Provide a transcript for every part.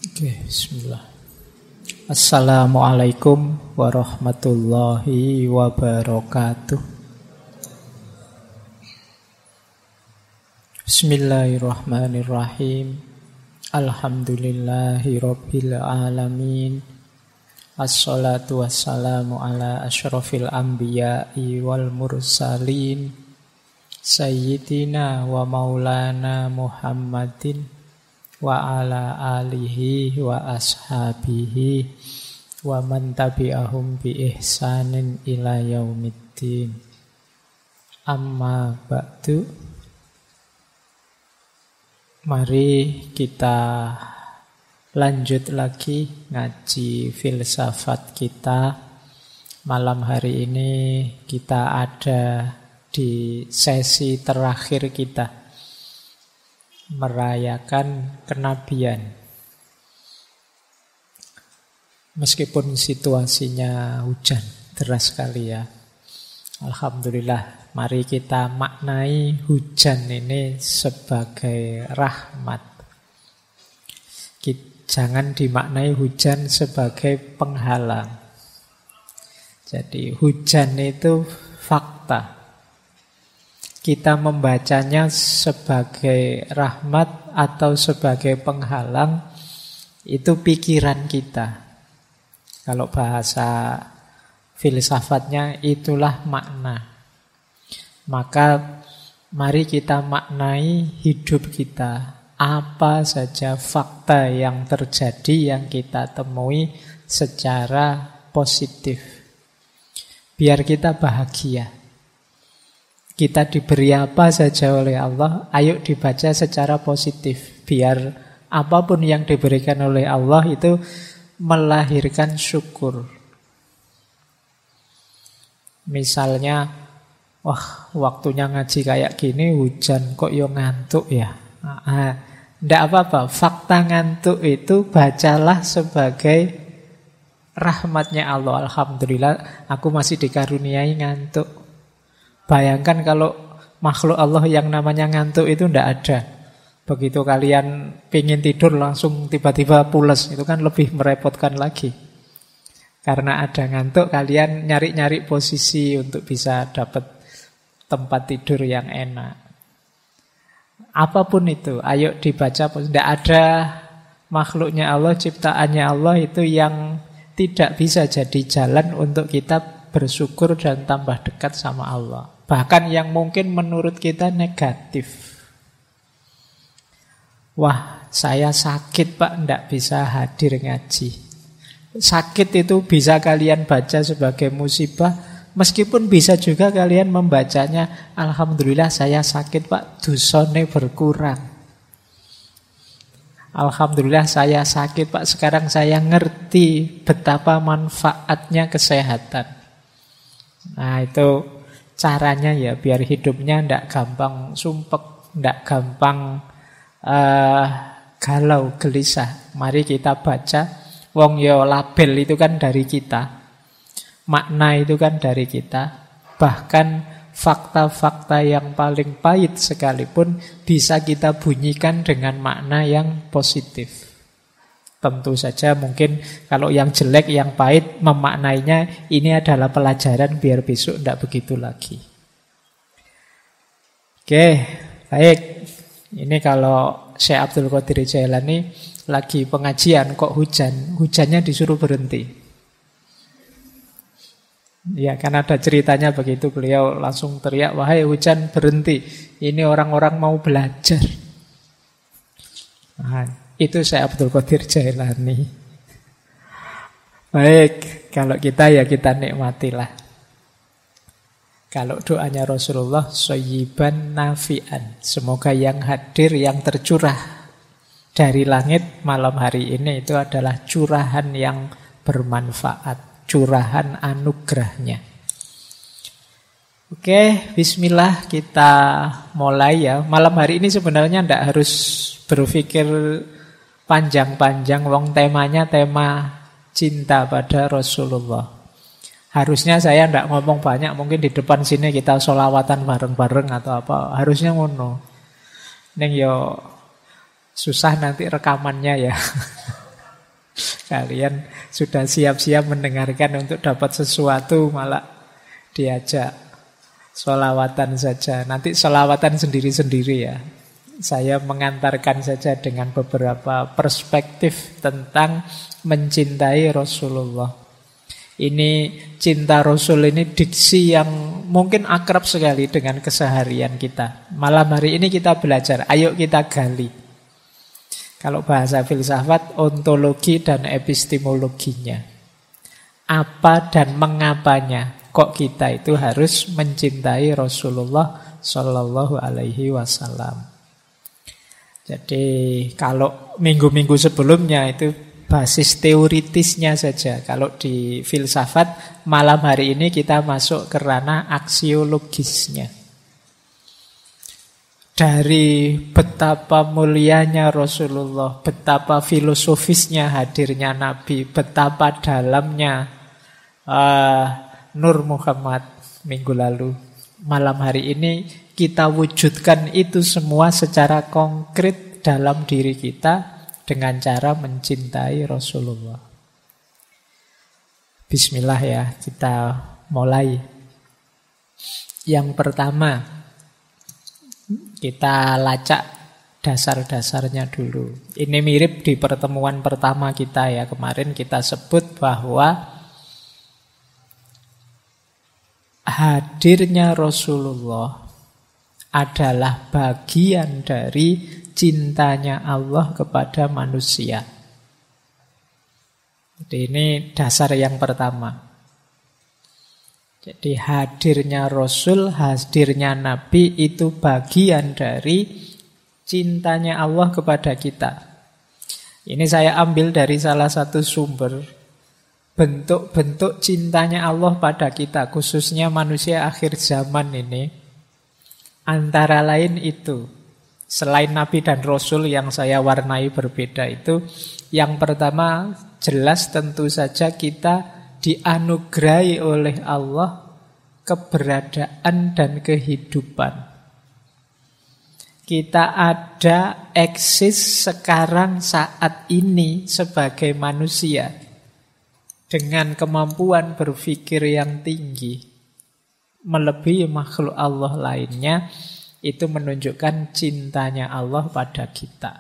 Oke, bismillah. Assalamualaikum warahmatullahi wabarakatuh. Bismillahirrahmanirrahim. Alhamdulillahi rabbil alamin. Assalatu wassalamu ala asyrafil anbiya'i wal mursalin Sayyidina wa maulana Muhammadin wa ala alihi wa ashabihi wa man tabi'ahum bi ihsanin ila yaumiddin. Amma ba'du. Mari kita lanjut lagi ngaji filsafat kita. Malam hari ini kita ada di sesi terakhir kita, merayakan kenabian. Meskipun situasinya hujan deras sekali ya. Alhamdulillah, mari kita maknai hujan ini sebagai rahmat. Jangan dimaknai hujan sebagai penghalang. Jadi hujan itu fakta. Kita membacanya sebagai rahmat atau sebagai penghalang, itu pikiran kita. Kalau bahasa filsafatnya itulah makna. Maka mari kita maknai hidup kita. Apa saja fakta yang terjadi yang kita temui secara positif. Biar kita bahagia. Kita diberi apa saja oleh Allah, ayo dibaca secara positif. Biar apapun yang diberikan oleh Allah itu melahirkan syukur. Misalnya, wah waktunya ngaji kayak gini, hujan kok yo ngantuk ya. Tidak apa-apa, fakta ngantuk itu bacalah sebagai rahmatnya Allah. Alhamdulillah aku masih dikaruniai ngantuk. Bayangkan kalau makhluk Allah yang namanya ngantuk itu tidak ada. Begitu kalian pengen tidur langsung tiba-tiba pules, itu kan lebih merepotkan lagi. Karena ada ngantuk, kalian nyari-nyari posisi untuk bisa dapat tempat tidur yang enak. Apapun itu, ayo dibaca. Tidak ada makhluknya Allah, ciptaannya Allah itu yang tidak bisa jadi jalan untuk kita bersyukur dan tambah dekat sama Allah. Bahkan yang mungkin menurut kita negatif. Wah, saya sakit Pak, tidak bisa hadir ngaji. Sakit itu bisa kalian baca sebagai musibah. Meskipun bisa juga kalian membacanya, alhamdulillah saya sakit Pak, dosane berkurang. Alhamdulillah saya sakit Pak, sekarang saya ngerti betapa manfaatnya kesehatan. Nah itu caranya ya, biar hidupnya tidak gampang sumpek, tidak gampang galau, gelisah. Mari kita baca. Wong yo label itu kan dari kita. Makna itu kan dari kita. Bahkan fakta-fakta yang paling pahit sekalipun bisa kita bunyikan dengan makna yang positif. Tentu saja mungkin kalau yang jelek, yang pahit, memaknainya ini adalah pelajaran biar besok tidak begitu lagi. Oke, baik. Ini kalau Syekh Abdul Qadir Jailani lagi pengajian kok hujan, hujannya disuruh berhenti. Ya kan ada ceritanya begitu, beliau langsung teriak, wahai hujan berhenti, ini orang-orang mau belajar. Nah, itu Syekh Abdul Qadir Jailani. Baik, kalau kita ya kita nikmatilah. Kalau doanya Rasulullah, shayyiban nafi'an, semoga yang hadir, yang tercurah dari langit malam hari ini itu adalah curahan yang bermanfaat. Curahan anugerahnya. Oke, bismillah kita mulai ya. Malam hari ini sebenarnya tidak harus berpikir panjang-panjang. Wong temanya tema cinta pada Rasulullah. Harusnya saya tidak ngomong banyak. Mungkin di depan sini kita sholawatan bareng-bareng atau apa. Harusnya ngono. Neng yo susah nanti rekamannya ya. Kalian sudah siap-siap mendengarkan untuk dapat sesuatu, malah diajak sholawatan saja. Nanti sholawatan sendiri-sendiri ya. Saya mengantarkan saja dengan beberapa perspektif tentang mencintai Rasulullah. Ini cinta Rasul ini diksi yang mungkin akrab sekali dengan keseharian kita. Malam hari ini kita belajar, ayo kita gali. Kalau bahasa filsafat, ontologi dan epistemologinya. Apa dan mengapanya kok kita itu harus mencintai Rasulullah Sallallahu Alaihi Wasallam. Jadi kalau minggu-minggu sebelumnya itu basis teoritisnya saja. Kalau di filsafat, malam hari ini kita masuk ke ranah aksiologisnya. Dari betapa mulianya Rasulullah, betapa filosofisnya hadirnya Nabi, betapa dalamnya Nur Muhammad minggu lalu. Malam hari ini kita wujudkan itu semua secara konkret dalam diri kita dengan cara mencintai Rasulullah. Bismillah ya, kita mulai. Yang pertama, kita lacak dasar-dasarnya dulu. Ini mirip di pertemuan pertama kita ya. Kemarin kita sebut bahwa hadirnya Rasulullah adalah bagian dari cintanya Allah kepada manusia. Jadi ini dasar yang pertama. Jadi hadirnya Rasul, hadirnya Nabi itu bagian dari cintanya Allah kepada kita. Ini saya ambil dari salah satu sumber. Bentuk-bentuk cintanya Allah pada kita, khususnya manusia akhir zaman ini. Antara lain itu, selain Nabi dan Rasul yang saya warnai berbeda itu, yang pertama jelas tentu saja kita dianugerahi oleh Allah keberadaan dan kehidupan. Kita ada eksis sekarang saat ini sebagai manusia dengan kemampuan berpikir yang tinggi melebihi makhluk Allah lainnya, itu menunjukkan cintanya Allah pada kita.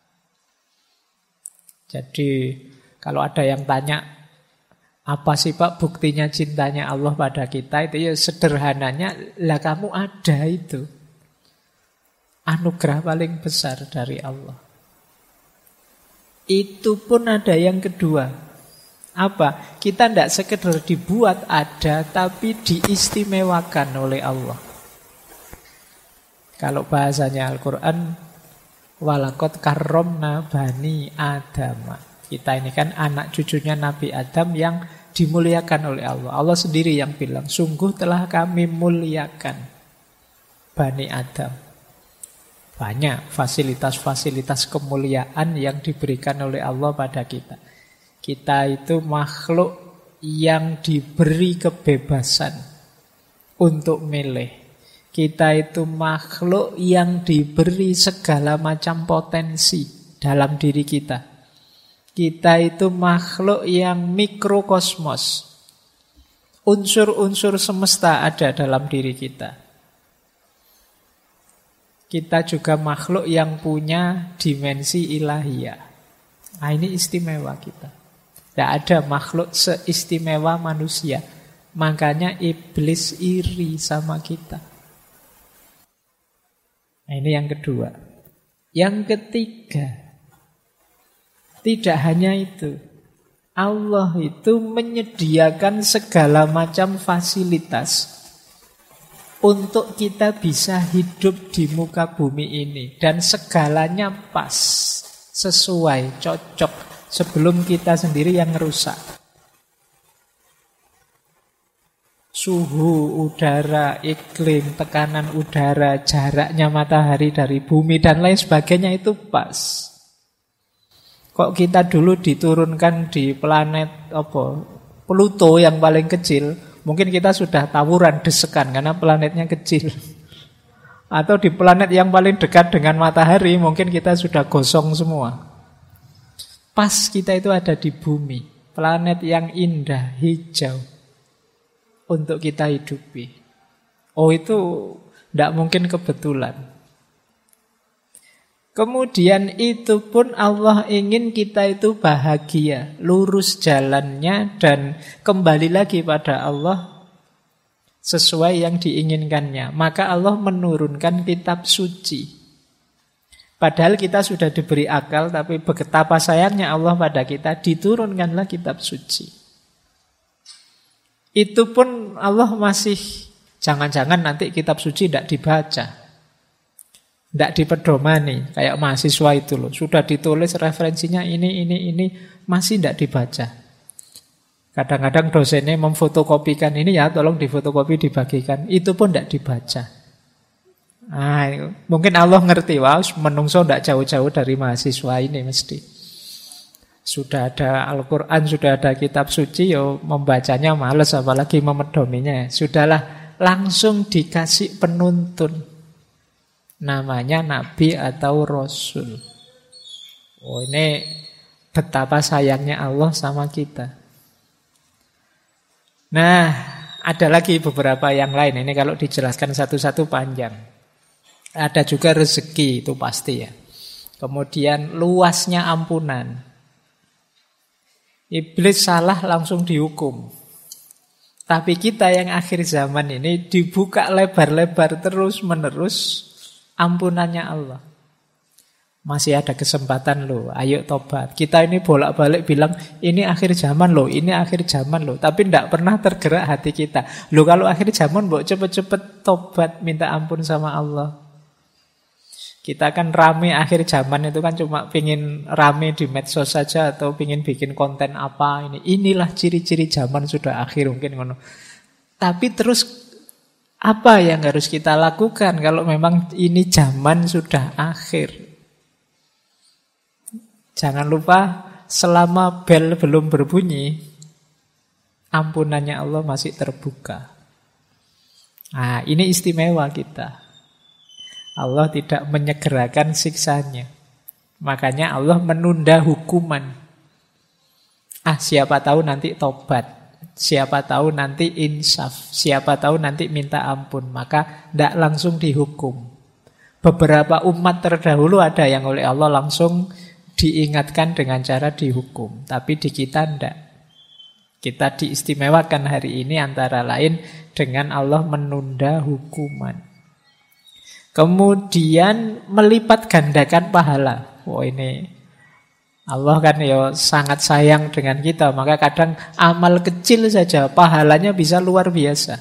Jadi kalau ada yang tanya, apa sih Pak buktinya cintanya Allah pada kita? Itu ya sederhananya, lah kamu ada itu. Anugerah paling besar dari Allah. Itu pun ada yang kedua. Apa? Kita tidak sekedar dibuat ada, tapi diistimewakan oleh Allah. Kalau bahasanya Al-Quran, walaqad karramna bani Adam. Kita ini kan anak cucunya Nabi Adam yang dimuliakan oleh Allah. Allah sendiri yang bilang, sungguh telah kami muliakan Bani Adam. Banyak fasilitas-fasilitas kemuliaan yang diberikan oleh Allah pada kita. Kita itu makhluk yang diberi kebebasan untuk milih. Kita itu makhluk yang diberi segala macam potensi dalam diri kita. Kita itu makhluk yang mikrokosmos. Unsur-unsur semesta ada dalam diri kita. Kita juga makhluk yang punya dimensi ilahiyah. Nah, ini istimewa kita. Tidak ada makhluk seistimewa manusia. Makanya iblis iri sama kita. Nah, ini yang kedua. Yang ketiga, tidak hanya itu. Allah itu menyediakan segala macam fasilitas untuk kita bisa hidup di muka bumi ini. Dan segalanya pas, sesuai, cocok. Sebelum kita sendiri yang rusak. Suhu udara, iklim, tekanan udara, jaraknya matahari dari bumi dan lain sebagainya itu pas. Kok kita dulu diturunkan di planet Pluto yang paling kecil, mungkin kita sudah tawuran desekan karena planetnya kecil. Atau di planet yang paling dekat dengan matahari, mungkin kita sudah gosong semua. Pas kita itu ada di bumi, planet yang indah, hijau, untuk kita hidupi. Oh, itu tidak mungkin kebetulan. Kemudian itu pun Allah ingin kita itu bahagia, lurus jalannya dan kembali lagi pada Allah sesuai yang diinginkannya. Maka Allah menurunkan kitab suci. Padahal kita sudah diberi akal, tapi betapa sayangnya Allah pada kita, diturunkanlah kitab suci. Itu pun Allah masih, jangan-jangan nanti kitab suci tidak dibaca, tidak dipedomani. Kayak mahasiswa itu loh, sudah ditulis referensinya ini, masih tidak dibaca. Kadang-kadang dosennya memfotokopikan ini, ya tolong difotokopi dibagikan, itu pun tidak dibaca. Mungkin Allah ngerti, wah menungso tidak jauh-jauh dari mahasiswa ini mesti. Sudah ada Al-Quran, sudah ada kitab suci, yo membacanya males, apalagi memedominya. Sudahlah, langsung dikasih penuntun. Namanya Nabi atau Rasul. Oh, ini betapa sayangnya Allah sama kita. Nah, ada lagi beberapa yang lain. Ini kalau dijelaskan satu-satu panjang. Ada juga rezeki, itu pasti ya. Kemudian luasnya ampunan. Iblis salah langsung dihukum. Tapi kita yang akhir zaman ini dibuka lebar-lebar terus-menerus ampunannya Allah. Masih ada kesempatan loh, ayo tobat. Kita ini bolak-balik bilang, ini akhir zaman loh, ini akhir zaman loh. Tapi tidak pernah tergerak hati kita. Loh kalau akhir zaman, mbok cepet-cepet tobat, minta ampun sama Allah. Kita kan rame akhir zaman itu kan cuma pingin rame di medsos saja atau pingin bikin konten apa ini. Inilah ciri-ciri zaman sudah akhir mungkin ngono. Tapi terus apa yang harus kita lakukan kalau memang ini zaman sudah akhir? Jangan lupa selama bel belum berbunyi, ampunannya Allah masih terbuka. Nah, ini istimewa kita. Allah tidak menyegerakan siksanya. Makanya Allah menunda hukuman. Siapa tahu nanti tobat. Siapa tahu nanti insaf. Siapa tahu nanti minta ampun. Maka tidak langsung dihukum. Beberapa umat terdahulu ada yang oleh Allah langsung diingatkan dengan cara dihukum. Tapi di kita tidak. Kita diistimewakan hari ini antara lain dengan Allah menunda hukuman. Kemudian melipat gandakan pahala. Ini Allah kan ya sangat sayang dengan kita. Maka kadang amal kecil saja pahalanya bisa luar biasa.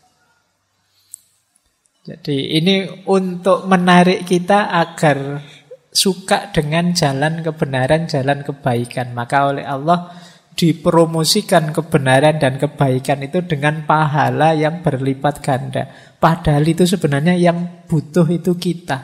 Jadi ini untuk menarik kita agar suka dengan jalan kebenaran, jalan kebaikan. Maka oleh Allah dipromosikan kebenaran dan kebaikan itu dengan pahala yang berlipat ganda. Padahal itu sebenarnya yang butuh itu kita.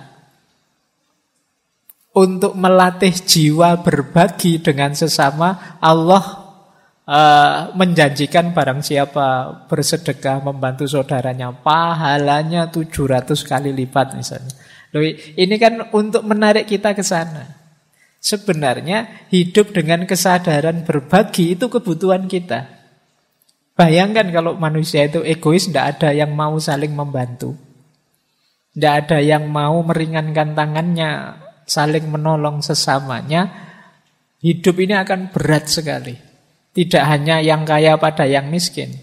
Untuk melatih jiwa berbagi dengan sesama, Allah menjanjikan barang siapa bersedekah membantu saudaranya, pahalanya 700 kali lipat misalnya. Ini kan untuk menarik kita ke sana. Sebenarnya hidup dengan kesadaran berbagi itu kebutuhan kita. Bayangkan kalau manusia itu egois, tidak ada yang mau saling membantu. Tidak ada yang mau meringankan tangannya, saling menolong sesamanya. Hidup ini akan berat sekali. Tidak hanya yang kaya pada yang miskin.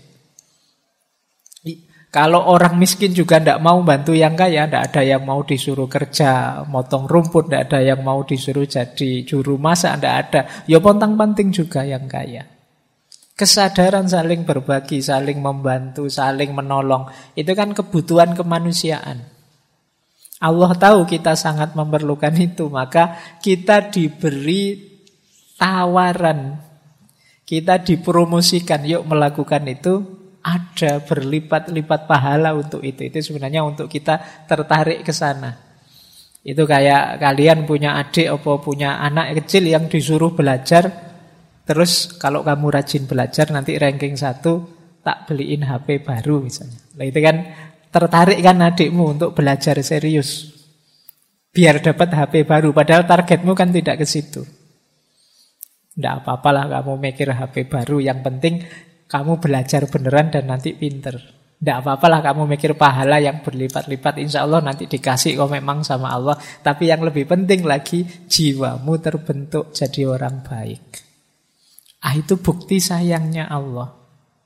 Kalau orang miskin juga tidak mau bantu yang kaya, tidak ada yang mau disuruh kerja, motong rumput, tidak ada yang mau disuruh jadi juru masak, tidak ada. Ya pontang-panting juga yang kaya. Kesadaran saling berbagi, saling membantu, saling menolong, itu kan kebutuhan kemanusiaan. Allah tahu kita sangat memerlukan itu, maka kita diberi tawaran, kita dipromosikan, yuk melakukan itu. Ada berlipat-lipat pahala untuk itu. Itu sebenarnya untuk kita tertarik ke sana. Itu kayak kalian punya adik atau punya anak kecil yang disuruh belajar. Terus kalau kamu rajin belajar nanti ranking 1 tak beliin HP baru misalnya. Nah itu kan tertarik kan adikmu untuk belajar serius. Biar dapat HP baru. Padahal targetmu kan tidak ke situ. Tidak apa-apalah kamu mikir HP baru, yang penting kamu belajar beneran dan nanti pinter. Tidak apa-apalah kamu mikir pahala yang berlipat-lipat, insya Allah nanti dikasih kok memang sama Allah. Tapi yang lebih penting lagi, jiwamu terbentuk jadi orang baik. Itu bukti sayangnya Allah.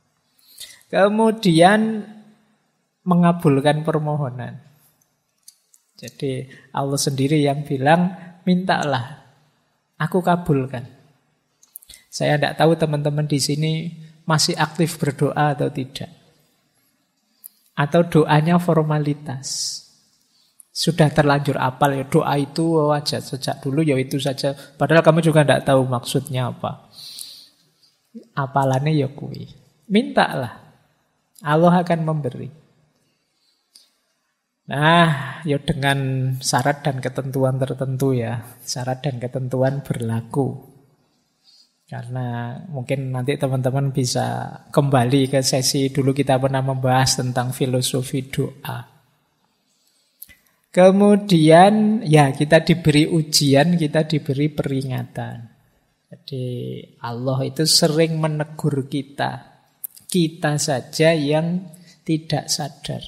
Kemudian mengabulkan permohonan. Jadi Allah sendiri yang bilang, mintalah, aku kabulkan. Saya tidak tahu teman-teman di sini masih aktif berdoa atau tidak. Atau doanya formalitas. Sudah terlanjur apal ya, doa itu aja sejak dulu ya itu saja. Padahal kamu juga tidak tahu maksudnya apa. Apalannya ya kui. Mintalah. Allah akan memberi. Nah, ya dengan syarat dan ketentuan tertentu ya. Syarat dan ketentuan berlaku. Karena mungkin nanti teman-teman bisa kembali ke sesi dulu kita pernah membahas tentang filosofi doa. Kemudian ya kita diberi ujian, kita diberi peringatan. Jadi Allah itu sering menegur kita. Kita saja yang tidak sadar.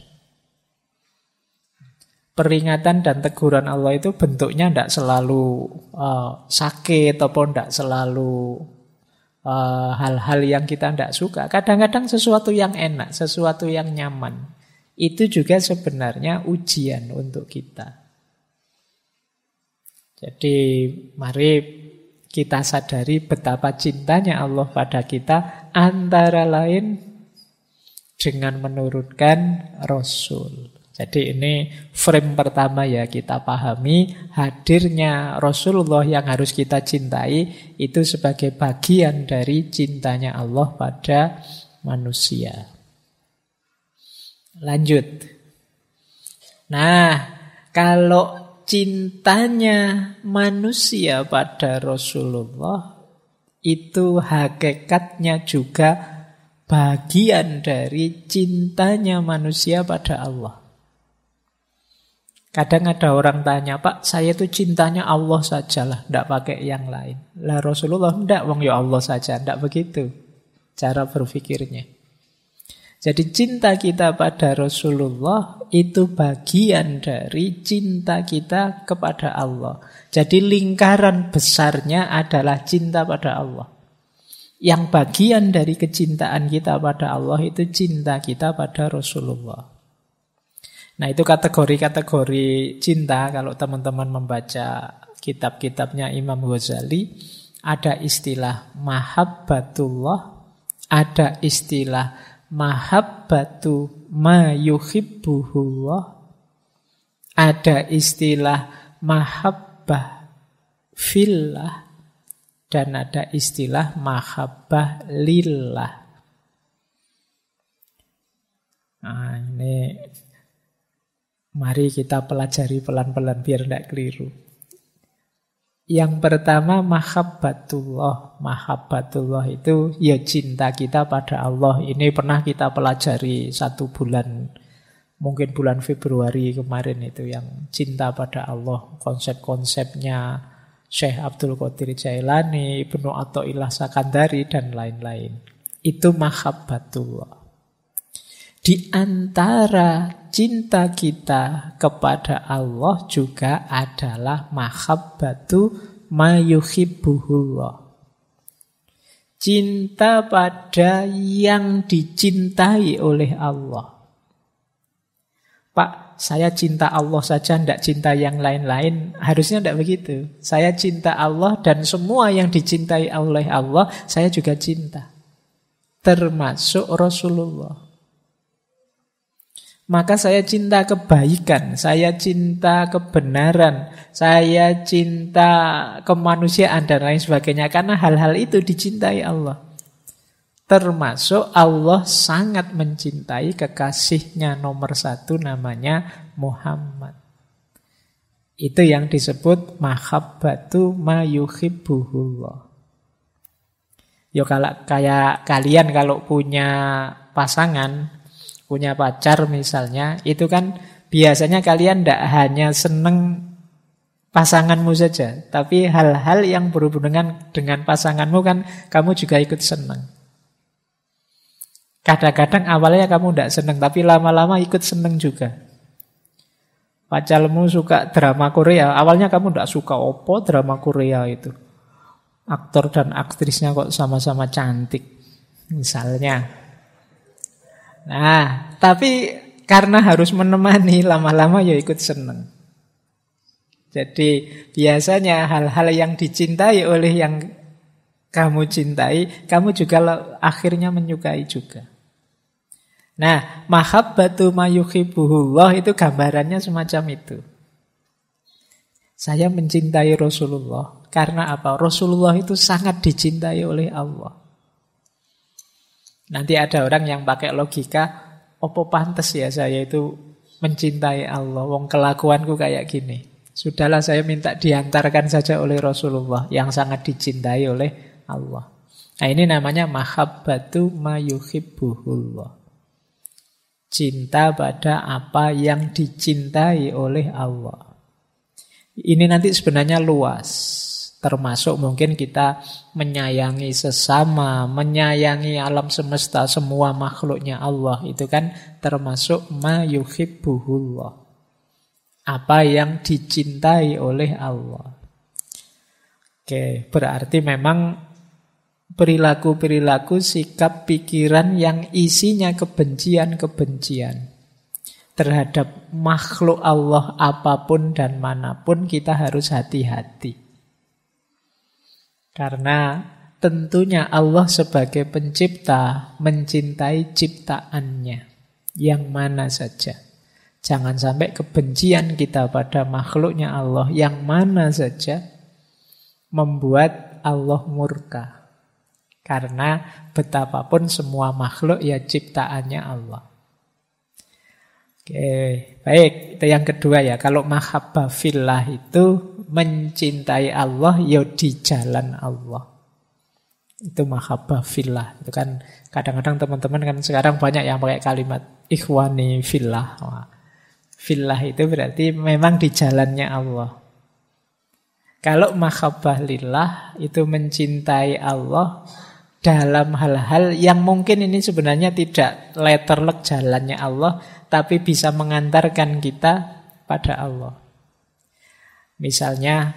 Peringatan dan teguran Allah itu bentuknya tidak selalu sakit ataupun tidak selalu hal-hal yang kita tidak suka. Kadang-kadang sesuatu yang enak, sesuatu yang nyaman. Itu juga sebenarnya ujian untuk kita. Jadi mari kita sadari betapa cintanya Allah pada kita, antara lain dengan menurunkan Rasul. Jadi ini frame pertama ya, kita pahami hadirnya Rasulullah yang harus kita cintai itu sebagai bagian dari cintanya Allah pada manusia. Lanjut. Nah, kalau cintanya manusia pada Rasulullah itu hakikatnya juga bagian dari cintanya manusia pada Allah. Kadang ada orang tanya, Pak, saya itu cintanya Allah sajalah, tidak pakai yang lain. Lah Rasulullah, tidak, wong ya Allah saja. Tidak begitu cara berpikirnya. Jadi cinta kita pada Rasulullah itu bagian dari cinta kita kepada Allah. Jadi lingkaran besarnya adalah cinta pada Allah. Yang bagian dari kecintaan kita pada Allah itu cinta kita pada Rasulullah. Nah itu kategori-kategori cinta. Kalau teman-teman membaca kitab-kitabnya Imam Ghazali, ada istilah mahabbatullah, ada istilah mahabbatu ma yuhibbuhullah, ada istilah mahabbah fillah, dan ada istilah mahabbah lillah. Nah ini mari kita pelajari pelan-pelan biar tidak keliru. Yang pertama mahabbatullah. Mahabbatullah itu ya cinta kita pada Allah. Ini pernah kita pelajari 1 bulan, mungkin bulan Februari kemarin itu, yang cinta pada Allah. Konsep-konsepnya Syekh Abdul Qadir Jailani, Ibnu Athaillah Sakandari dan lain-lain. Itu mahabbatullah. Di antara cinta kita kepada Allah juga adalah mahabbatu ma yuhibbuhullah. Cinta pada yang dicintai oleh Allah. Pak, saya cinta Allah saja, tidak cinta yang lain-lain. Harusnya tidak begitu. Saya cinta Allah dan semua yang dicintai oleh Allah, saya juga cinta. Termasuk Rasulullah. Maka saya cinta kebaikan, saya cinta kebenaran, saya cinta kemanusiaan dan lain sebagainya. Karena hal-hal itu dicintai Allah. Termasuk Allah sangat mencintai kekasihnya nomor 1 namanya Muhammad. Itu yang disebut mahabbatu ma yuhibbuhullah. Ya kalau kayak kalian kalau punya pasangan, punya pacar misalnya, itu kan biasanya kalian tidak hanya seneng pasanganmu saja. Tapi hal-hal yang berhubungan dengan pasanganmu kan kamu juga ikut senang. Kadang-kadang awalnya kamu tidak senang, tapi lama-lama ikut senang juga. Pacarmu suka drama Korea, awalnya kamu tidak suka opo drama Korea itu. Aktor dan aktrisnya kok sama-sama cantik, misalnya. Nah, tapi karena harus menemani, lama-lama ya ikut senang. Jadi biasanya hal-hal yang dicintai oleh yang kamu cintai, kamu juga akhirnya menyukai juga. Nah, mahabbatu ma yuhibbuhullah itu gambarannya semacam itu. Saya mencintai Rasulullah karena apa? Rasulullah itu sangat dicintai oleh Allah. Nanti ada orang yang pakai logika, opo pantes ya saya itu mencintai Allah, wong kelakuanku kayak gini. Sudahlah saya minta diantarkan saja oleh Rasulullah yang sangat dicintai oleh Allah. Nah ini namanya mahabbatu ma yuhibbuhullah. Cinta pada apa yang dicintai oleh Allah. Ini nanti sebenarnya luas. Termasuk mungkin kita menyayangi sesama, menyayangi alam semesta, semua makhluknya Allah. Itu kan termasuk ma yuhibbuhullah. Apa yang dicintai oleh Allah. Oke, berarti memang perilaku-perilaku, sikap, pikiran yang isinya kebencian-kebencian terhadap makhluk Allah apapun dan manapun, kita harus hati-hati. Karena tentunya Allah sebagai pencipta mencintai ciptaannya yang mana saja. Jangan sampai kebencian kita pada makhluknya Allah yang mana saja membuat Allah murka. Karena betapapun semua makhluk ya ciptaannya Allah. Oke, baik. Itu yang kedua ya. Kalau mahabbah fillah itu mencintai Allah ya di jalan Allah. Itu mahabbah fillah. Itu kan kadang-kadang teman-teman kan sekarang banyak yang pakai kalimat ikhwani fillah. Wah, fillah itu berarti memang di jalannya Allah. Kalau mahabbah lillah itu mencintai Allah dalam hal-hal yang mungkin ini sebenarnya tidak letterlek jalannya Allah, tapi bisa mengantarkan kita pada Allah. Misalnya,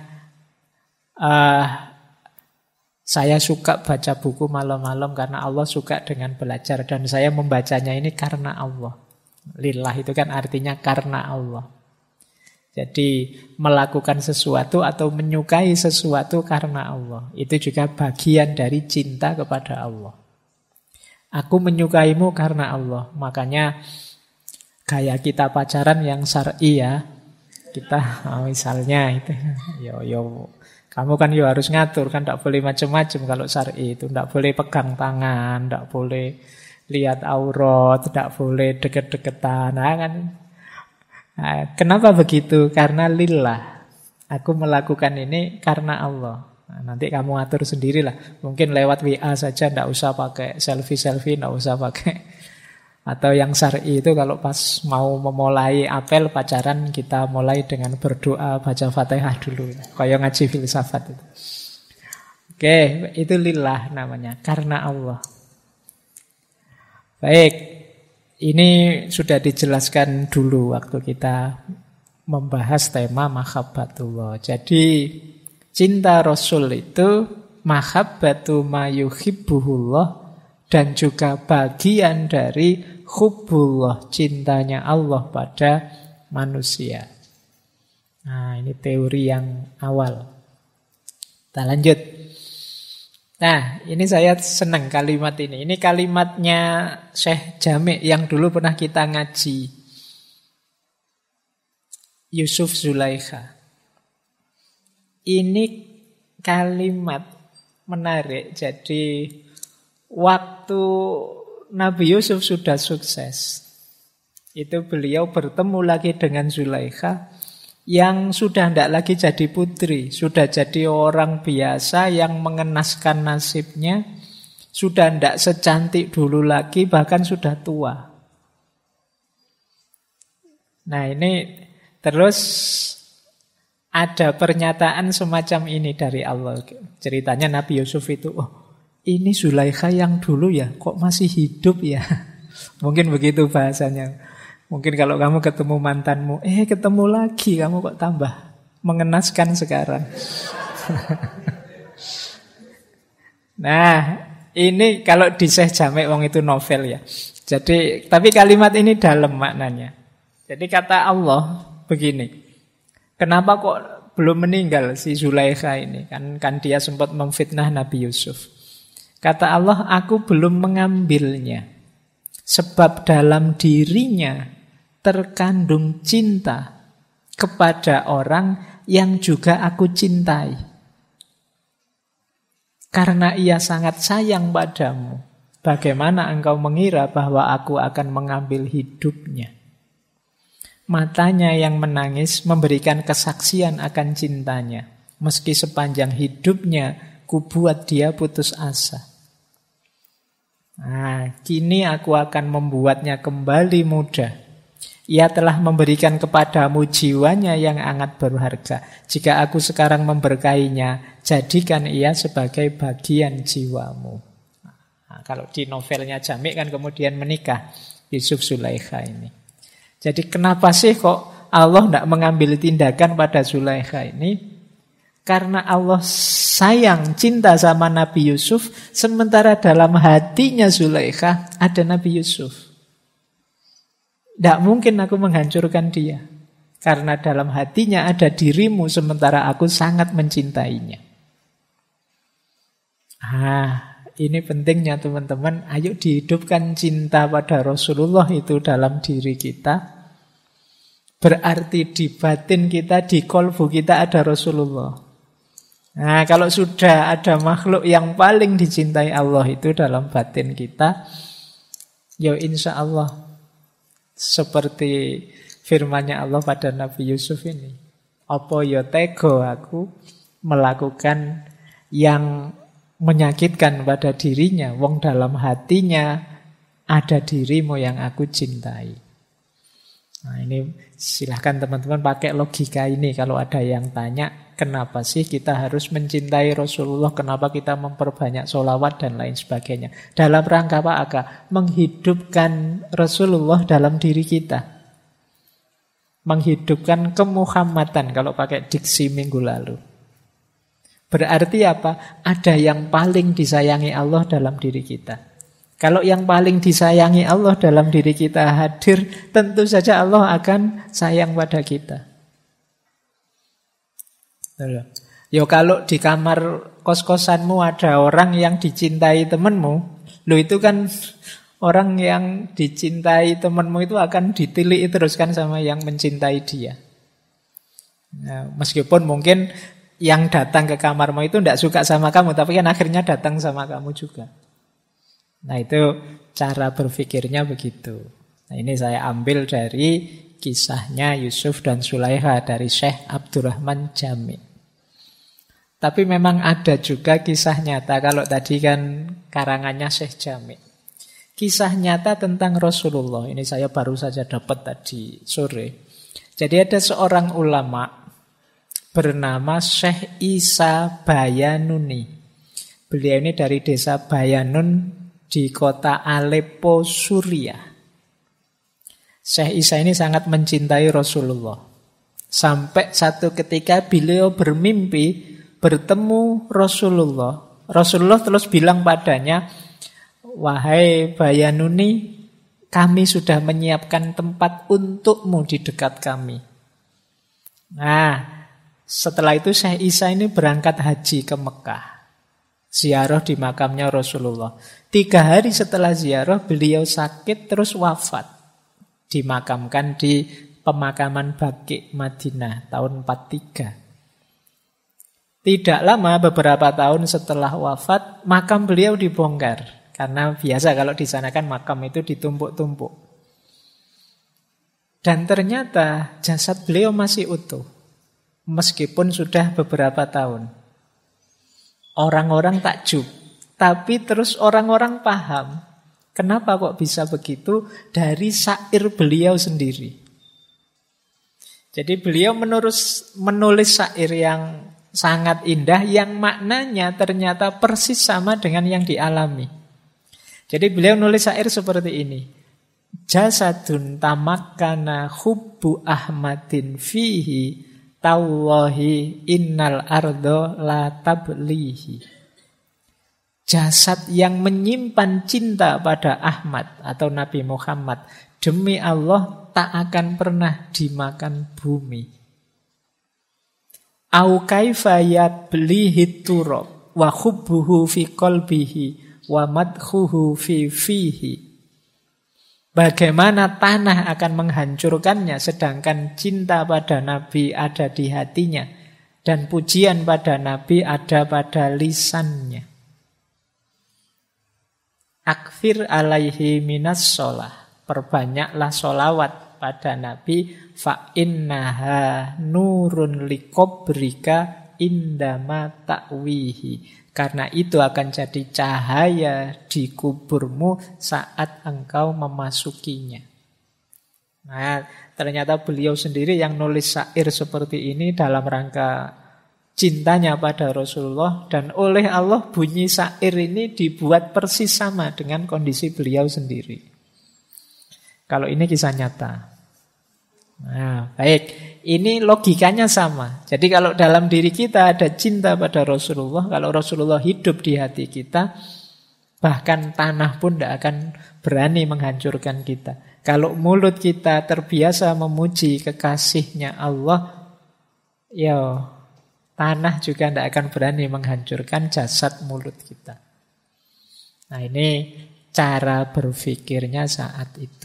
saya suka baca buku malam-malam karena Allah suka dengan belajar, dan saya membacanya ini karena Allah. Lillah itu kan artinya karena Allah. Jadi melakukan sesuatu atau menyukai sesuatu karena Allah. Itu juga bagian dari cinta kepada Allah. Aku menyukaimu karena Allah. Makanya gaya kita pacaran yang syar'i ya. Kita misalnya itu kamu kan harus ngatur kan, tidak boleh macam-macam kalau syar'i itu. Tidak boleh pegang tangan, tidak boleh lihat aurat, tidak boleh deket-deketan. Nah, kan. Nah, kenapa begitu? Karena lillah. Aku melakukan ini karena Allah. Nah, nanti kamu atur sendirilah. Mungkin lewat WA saja, tidak usah pakai selfie-selfie, tidak usah pakai. Atau yang syar'i itu kalau pas mau memulai apel pacaran, kita mulai dengan berdoa, baca Fatihah dulu. Kayak ngaji filsafat itu. Oke, itu lillah namanya, karena Allah. Baik. Ini sudah dijelaskan dulu waktu kita membahas tema mahabbatullah. Jadi cinta Rasul itu mahabbatu ma yuhibbuhullah dan juga bagian dari hubbullah, cintanya Allah pada manusia. Nah, ini teori yang awal. Kita lanjut. Nah, ini saya senang kalimat ini. Ini kalimatnya Syekh Jami' yang dulu pernah kita ngaji. Yusuf Zulaikha. Ini kalimat menarik. Jadi, waktu Nabi Yusuf sudah sukses, itu beliau bertemu lagi dengan Zulaikha yang sudah tidak lagi jadi putri, sudah jadi orang biasa yang mengenaskan nasibnya, sudah tidak secantik dulu lagi, bahkan sudah tua. Nah ini terus ada pernyataan semacam ini dari Allah. Ceritanya Nabi Yusuf itu, oh ini Zulaikha yang dulu ya, kok masih hidup ya? Mungkin begitu bahasanya. Mungkin kalau kamu ketemu mantanmu, ketemu lagi, kamu kok tambah mengenaskan sekarang. Nah, ini kalau di Syekh Jamek wong itu novel ya. Jadi, tapi kalimat ini dalam maknanya. Jadi kata Allah begini. Kenapa kok belum meninggal si Zulaikha ini? Kan dia sempat memfitnah Nabi Yusuf. Kata Allah, aku belum mengambilnya. Sebab dalam dirinya terkandung cinta kepada orang yang juga aku cintai. Karena ia sangat sayang padamu. Bagaimana engkau mengira bahwa aku akan mengambil hidupnya? Matanya yang menangis memberikan kesaksian akan cintanya. Meski sepanjang hidupnya kubuat dia putus asa. Nah, kini aku akan membuatnya kembali muda. Ia telah memberikan kepadamu jiwanya yang sangat berharga. Jika aku sekarang memberkainya, jadikan ia sebagai bagian jiwamu. Nah, kalau di novelnya Jamek kan kemudian menikah Yusuf Zulaikha ini. Jadi kenapa sih kok Allah tidak mengambil tindakan pada Zulaikha ini? Karena Allah sayang, cinta sama Nabi Yusuf, sementara dalam hatinya Zulaikha ada Nabi Yusuf. Tidak mungkin aku menghancurkan dia. Karena dalam hatinya ada dirimu, sementara aku sangat mencintainya. Ini pentingnya teman-teman. Ayo dihidupkan cinta pada Rasulullah itu dalam diri kita. Berarti di batin kita, di kolbu kita ada Rasulullah. Nah, kalau sudah ada makhluk yang paling dicintai Allah itu dalam batin kita, ya insya Allah seperti firman-Nya Allah pada Nabi Yusuf ini. Apa ya tega aku melakukan yang menyakitkan pada dirinya, wong dalam hatinya ada dirimu yang aku cintai. Nah, ini silahkan teman-teman pakai logika ini kalau ada yang tanya kenapa sih kita harus mencintai Rasulullah, kenapa kita memperbanyak sholawat dan lain sebagainya. Dalam rangka apa? Menghidupkan Rasulullah dalam diri kita. Menghidupkan kemuhammadan kalau pakai diksi minggu lalu. Berarti apa? Ada yang paling disayangi Allah dalam diri kita. Kalau yang paling disayangi Allah dalam diri kita hadir, tentu saja Allah akan sayang pada kita. Yo kalau di kamar kos-kosanmu ada orang yang dicintai temanmu, lo itu kan orang yang dicintai temanmu itu akan ditilik terus kan sama yang mencintai dia. Nah, meskipun mungkin yang datang ke kamarmu itu tidak suka sama kamu, tapi kan akhirnya datang sama kamu juga. Nah itu cara berpikirnya begitu. Nah ini saya ambil dari kisahnya Yusuf dan Zulaikha dari Syekh Abdurrahman Jamek. Tapi memang ada juga kisah nyata. Kalau tadi kan karangannya Syekh Jamek. Kisah nyata tentang Rasulullah. Ini saya baru saja dapat tadi sore. Jadi ada seorang ulama bernama Syekh Isa Bayanuni. Beliau ini dari desa Bayanun di kota Aleppo, Suriah. Syekh Isa ini sangat mencintai Rasulullah. Sampai satu ketika beliau bermimpi bertemu Rasulullah. Rasulullah terus bilang padanya, wahai Bayanuni, kami sudah menyiapkan tempat untukmu di dekat kami. Nah, setelah itu Syekh Isa ini berangkat haji ke Mekah. Ziarah di makamnya Rasulullah. 3 hari setelah ziarah beliau sakit terus wafat. Dimakamkan di pemakaman Baqi Madinah tahun 43. Tidak lama beberapa tahun setelah wafat makam beliau dibongkar. Karena biasa kalau di sana kan makam itu ditumpuk-tumpuk. Dan ternyata jasad beliau masih utuh. Meskipun sudah beberapa tahun. Orang-orang takjub, tapi terus orang-orang paham. Kenapa kok bisa begitu? Dari syair beliau sendiri. Jadi beliau menulis syair yang sangat indah, yang maknanya ternyata persis sama dengan yang dialami. Jadi beliau nulis syair seperti ini. Jasadun tamakkana hubbu Ahmadin fihi tawallahi innal ardo la tablihi. Jasad yang menyimpan cinta pada Ahmad atau Nabi Muhammad, demi Allah tak akan pernah dimakan bumi. Au kaifa yablihi turab wa hubbuhu fi qalbihi wa madhuhu fi fihi. Bagaimana tanah akan menghancurkannya sedangkan cinta pada Nabi ada di hatinya dan pujian pada Nabi ada pada lisannya. Akfir alaihi minas sholah. Perbanyaklah sholawat pada Nabi. Fa innaha nurun likobrika indama ta'wihi. Karena itu akan jadi cahaya di kuburmu saat engkau memasukinya. Nah, ternyata beliau sendiri yang nulis syair seperti ini dalam rangka cintanya pada Rasulullah. Dan oleh Allah bunyi syair ini dibuat persis sama dengan kondisi beliau sendiri. Kalau ini kisah nyata. Nah, baik. Ini logikanya sama. Jadi kalau dalam diri kita ada cinta pada Rasulullah, kalau Rasulullah hidup di hati kita, bahkan tanah pun tidak akan berani menghancurkan kita. Kalau mulut kita terbiasa memuji kekasihnya Allah, ya tanah juga tidak akan berani menghancurkan jasad mulut kita. Nah, ini cara berpikirnya saat itu.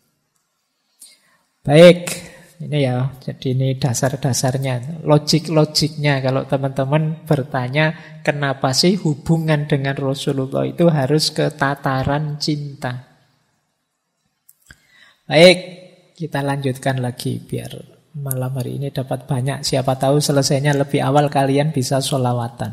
Baik. Ini ya, jadi ini dasar-dasarnya, logik-logiknya. Kalau teman-teman bertanya, kenapa sih hubungan dengan Rasulullah itu harus ke tataran cinta? Baik, kita lanjutkan lagi biar malam hari ini dapat banyak. Siapa tahu selesainya lebih awal kalian bisa sholawatan.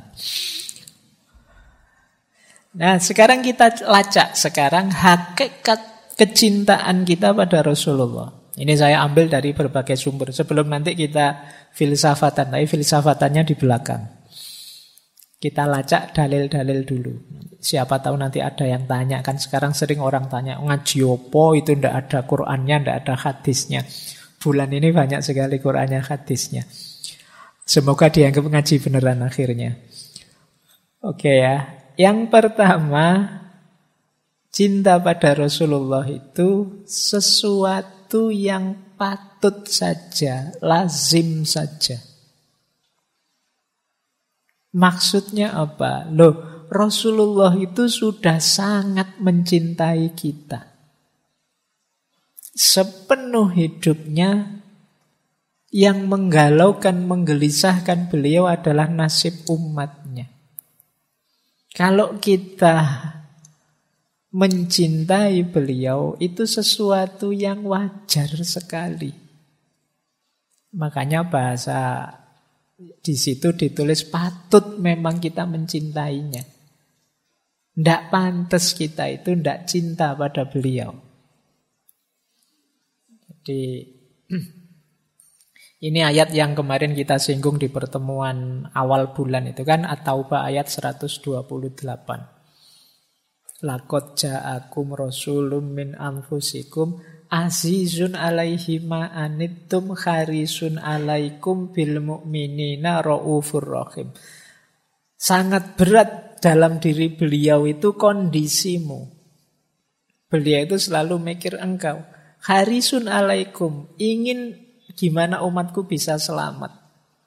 Nah, sekarang kita lacak sekarang hakikat kecintaan kita pada Rasulullah. Ini saya ambil dari berbagai sumber. Sebelum nanti kita filsafatan, tapi filsafatannya di belakang. Kita lacak dalil-dalil dulu. Siapa tahu nanti ada yang tanya. Kan sekarang sering orang tanya, ngaji opo itu ndak ada Qur'annya, ndak ada hadisnya. Bulan ini banyak sekali Qur'annya, hadisnya. Semoga dianggap ngaji beneran akhirnya. Oke ya. Yang pertama, cinta pada Rasulullah itu sesuatu yang patut saja, lazim saja. Maksudnya apa? Loh, Rasulullah itu sudah sangat mencintai kita. Sepenuh hidupnya yang menggalaukan, menggelisahkan beliau adalah nasib umatnya. Kalau kita mencintai beliau itu sesuatu yang wajar sekali. Makanya bahasa di situ ditulis patut memang kita mencintainya. Ndak pantas kita itu ndak cinta pada beliau. Jadi ini ayat yang kemarin kita singgung di pertemuan awal bulan itu kan At-Taubah ayat 128. Laqad ja'akum rasulun min anfusikum azizun alaihi ma anittum harisun alaikum bil mu'minina raufur rahim. Sangat berat dalam diri beliau itu kondisimu. Beliau itu selalu mikir engkau. Harisun alaikum, ingin gimana umatku bisa selamat.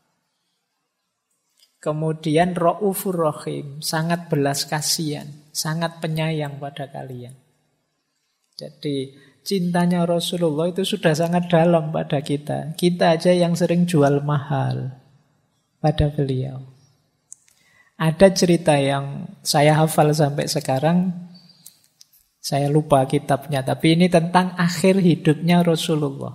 Kemudian raufur rahim, sangat belas kasihan, sangat penyayang pada kalian. Jadi cintanya Rasulullah itu sudah sangat dalam pada kita. Kita aja yang sering jual mahal pada beliau. Ada cerita yang saya hafal sampai sekarang, saya lupa kitabnya, tapi ini tentang akhir hidupnya Rasulullah.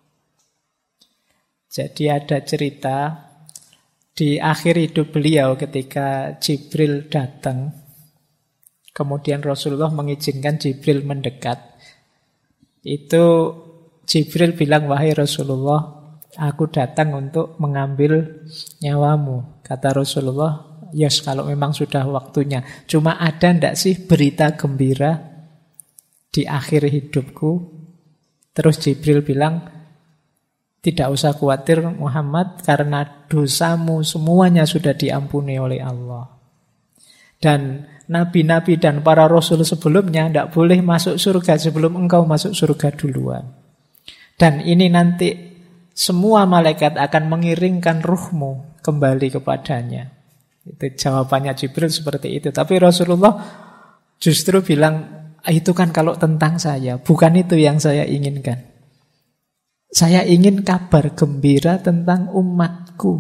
Jadi ada cerita di akhir hidup beliau ketika Jibril datang, kemudian Rasulullah mengizinkan Jibril mendekat. Itu Jibril bilang, wahai Rasulullah, Aku datang untuk mengambil nyawamu. Kata Rasulullah, yes, kalau memang sudah waktunya. Cuma ada ndak sih berita gembira di akhir hidupku? Terus Jibril bilang, tidak usah khawatir Muhammad, karena dosamu semuanya sudah diampuni oleh Allah. Dan nabi-nabi dan para rasul sebelumnya tidak boleh masuk surga sebelum engkau masuk surga duluan. Dan ini nanti semua malaikat akan mengiringkan ruhmu kembali kepadanya. Itu jawabannya Jibril seperti itu. Tapi Rasulullah justru bilang, itu kan kalau tentang saya, bukan itu yang saya inginkan. Saya ingin kabar gembira tentang umatku.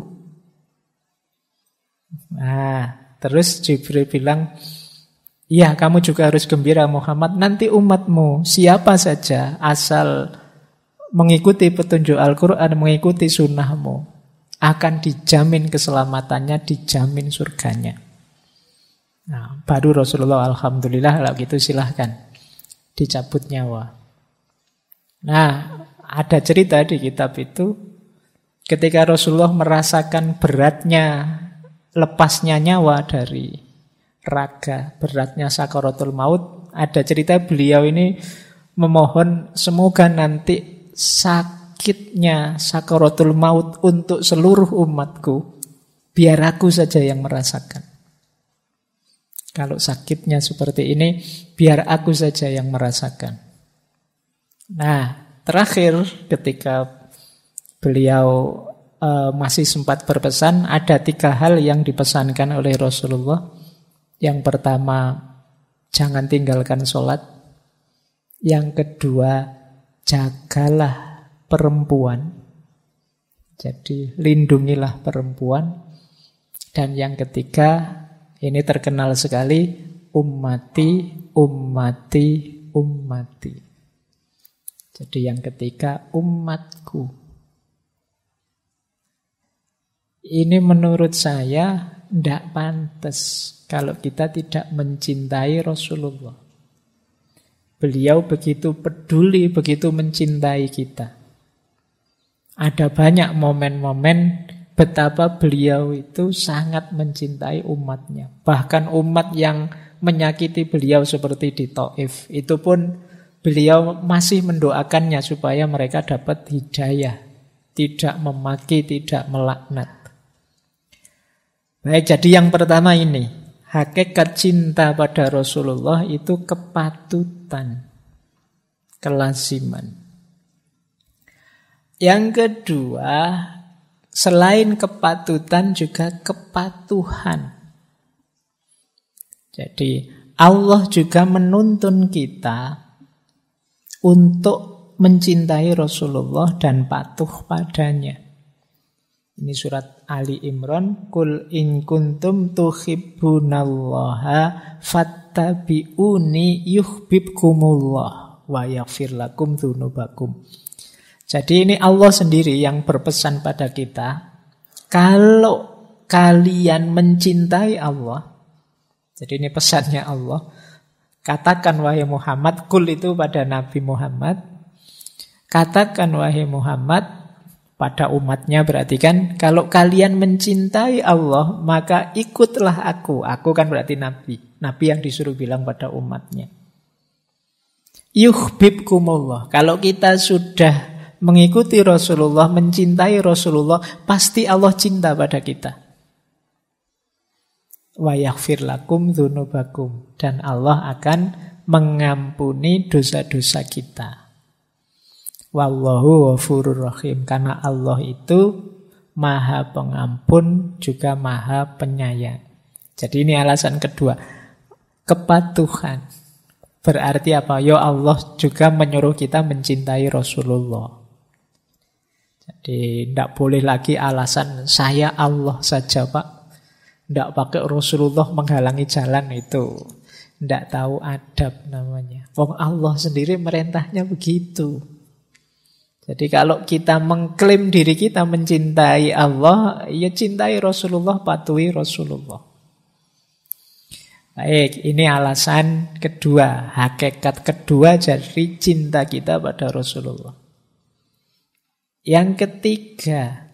Nah, terus Jibril bilang, ya kamu juga harus gembira Muhammad. Nanti umatmu siapa saja asal mengikuti petunjuk Al-Quran, mengikuti sunnahmu, akan dijamin keselamatannya, dijamin surganya. Nah, baru Rasulullah, alhamdulillah, kalau gitu silahkan dicabut nyawa. Nah, ada cerita di kitab itu, ketika Rasulullah merasakan beratnya lepasnya nyawa dari raga, beratnya sakaratul maut, ada cerita beliau ini memohon semoga nanti sakitnya sakaratul maut untuk seluruh umatku, biar aku saja yang merasakan. Kalau sakitnya seperti ini, biar aku saja yang merasakan. Nah, terakhir ketika beliau masih sempat berpesan, ada 3 hal yang dipesankan oleh Rasulullah. Yang pertama, jangan tinggalkan sholat. Yang kedua, jagalah perempuan. Jadi lindungilah perempuan. Dan yang ketiga, ini terkenal sekali, ummati, ummati, ummati. Jadi yang ketiga, umatku. Ini menurut saya tidak pantas kalau kita tidak mencintai Rasulullah. Beliau begitu peduli, begitu mencintai kita. Ada banyak momen-momen betapa beliau itu sangat mencintai umatnya. Bahkan umat yang menyakiti beliau seperti di Taif, itu pun beliau masih mendoakannya supaya mereka dapat hidayah. Tidak memaki, tidak melaknat. Baik, jadi yang pertama ini, hakikat cinta pada Rasulullah itu kepatutan, kelaziman. Yang kedua, selain kepatutan juga kepatuhan. Jadi Allah juga menuntun kita untuk mencintai Rasulullah dan patuh padanya. Ini surat Ali Imran, Qul in kuntum tuhibbunallaha fattabi'uni yuhibbukumullah wa yaghfir lakum dzunubakum. Jadi ini Allah sendiri yang berpesan pada kita, kalau kalian mencintai Allah, jadi ini pesannya Allah, katakan wahai Muhammad, Qul itu pada Nabi Muhammad, katakan wahai Muhammad, pada umatnya berarti kan, kalau kalian mencintai Allah, maka ikutlah aku. Aku kan berarti Nabi. Nabi yang disuruh bilang pada umatnya. Yuhibbukumullah. Kalau kita sudah mengikuti Rasulullah, mencintai Rasulullah, pasti Allah cinta pada kita. Wa yaghfir lakum dzunubakum. Dan Allah akan mengampuni dosa-dosa kita. Wallahu ghafurur rahim. Karena Allah itu Maha Pengampun juga Maha Penyayang. Jadi ini alasan kedua. Kepatuhan. Berarti apa? Ya Allah juga menyuruh kita mencintai Rasulullah. Jadi tidak boleh lagi alasan saya Allah saja Pak. Tidak pakai Rasulullah menghalangi jalan itu. Tidak tahu adab namanya. Wong Allah sendiri merintahnya begitu. Jadi kalau kita mengklaim diri kita mencintai Allah, ya cintai Rasulullah, patuhi Rasulullah. Baik, ini alasan kedua, hakikat kedua dari cinta kita pada Rasulullah. Yang ketiga,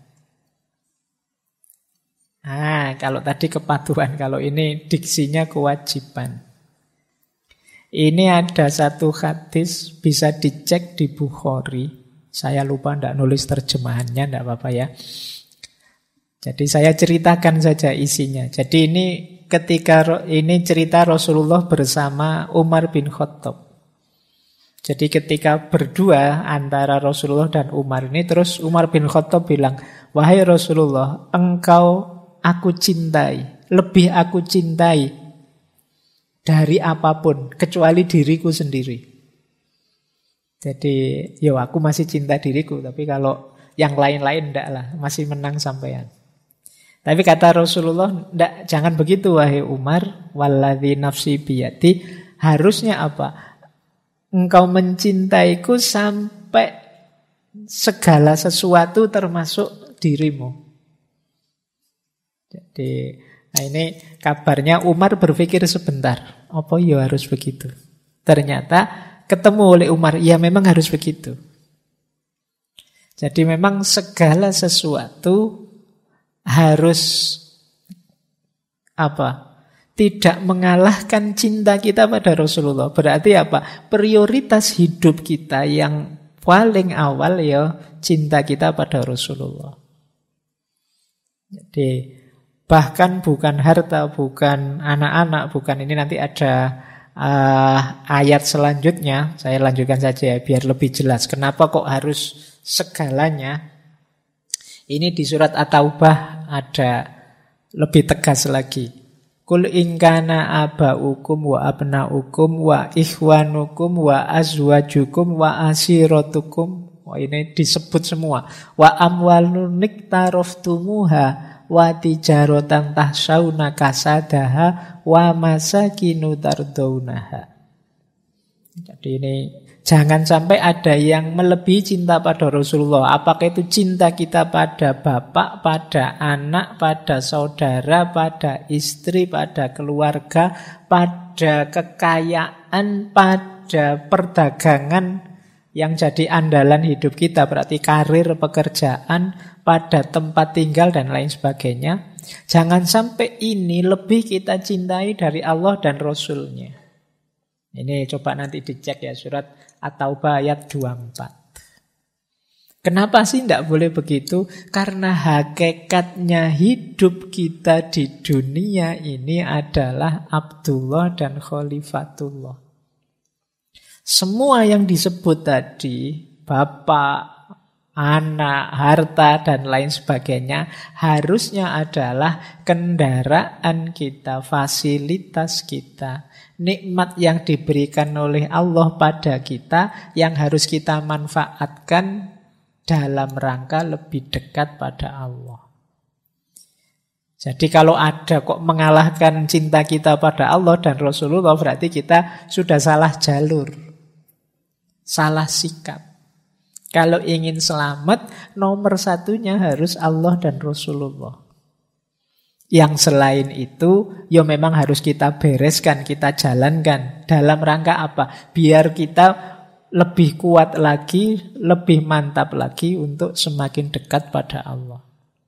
kalau tadi kepatuhan, kalau ini diksinya kewajiban. Ini ada satu hadis, bisa dicek di Bukhari. Saya lupa tidak nulis terjemahannya, tidak apa-apa ya. Jadi saya ceritakan saja isinya. Jadi ini ketika ini cerita Rasulullah bersama Umar bin Khattab. Jadi ketika berdua antara Rasulullah dan Umar ini, terus Umar bin Khattab bilang, "Wahai Rasulullah, engkau aku cintai, lebih aku cintai dari apapun kecuali diriku sendiri." Jadi, aku masih cinta diriku, tapi kalau yang lain-lain enggak lah, masih menang sampean. Tapi kata Rasulullah, enggak, jangan begitu wahai Umar, walladzi nafsi biyadi, harusnya apa? Engkau mencintaiku sampai segala sesuatu termasuk dirimu. Jadi, ini kabarnya Umar berpikir sebentar, apa ya harus begitu? Ternyata ketemu oleh Umar, ya memang harus begitu. Jadi memang segala sesuatu harus tidak mengalahkan cinta kita pada Rasulullah. Berarti apa? Prioritas hidup kita yang paling awal cinta kita pada Rasulullah. Jadi bahkan bukan harta, bukan anak-anak, bukan ini, nanti ada ayat selanjutnya. Saya lanjutkan saja ya, biar lebih jelas. Kenapa kok harus segalanya? Ini di surat At-Taubah ada lebih tegas lagi. Kul in kana abaukum wa abnaukum wa ikhwanukum wa azwajukum wa asiratukum. Ini disebut semua. Wa amwalun niktaraftumuha wa tijaratan tahsyauna kasadaha wa masakinu tardaunaha. Jadi ini jangan sampai ada yang melebihi cinta pada Rasulullah. Apakah itu cinta kita pada bapak, pada anak, pada saudara, pada istri, pada keluarga, pada kekayaan, pada perdagangan yang jadi andalan hidup kita, berarti karir, pekerjaan, pada tempat tinggal dan lain sebagainya. Jangan sampai ini lebih kita cintai dari Allah dan Rasulnya. Ini coba nanti dicek ya, surat At-Taubah ayat 24. Kenapa sih tidak boleh begitu? Karena hakikatnya hidup kita di dunia ini adalah Abdullah dan Khalifatullah. Semua yang disebut tadi, bapak, anak, harta, dan lain sebagainya, harusnya adalah kendaraan kita, fasilitas kita, nikmat yang diberikan oleh Allah pada kita, yang harus kita manfaatkan dalam rangka lebih dekat pada Allah. Jadi kalau ada kok mengalahkan cinta kita pada Allah dan Rasulullah, berarti kita sudah salah jalur, salah sikap. Kalau ingin selamat, nomor satunya harus Allah dan Rasulullah. Yang selain itu, memang harus kita bereskan, kita jalankan. Dalam rangka apa? Biar kita lebih kuat lagi, lebih mantap lagi untuk semakin dekat pada Allah.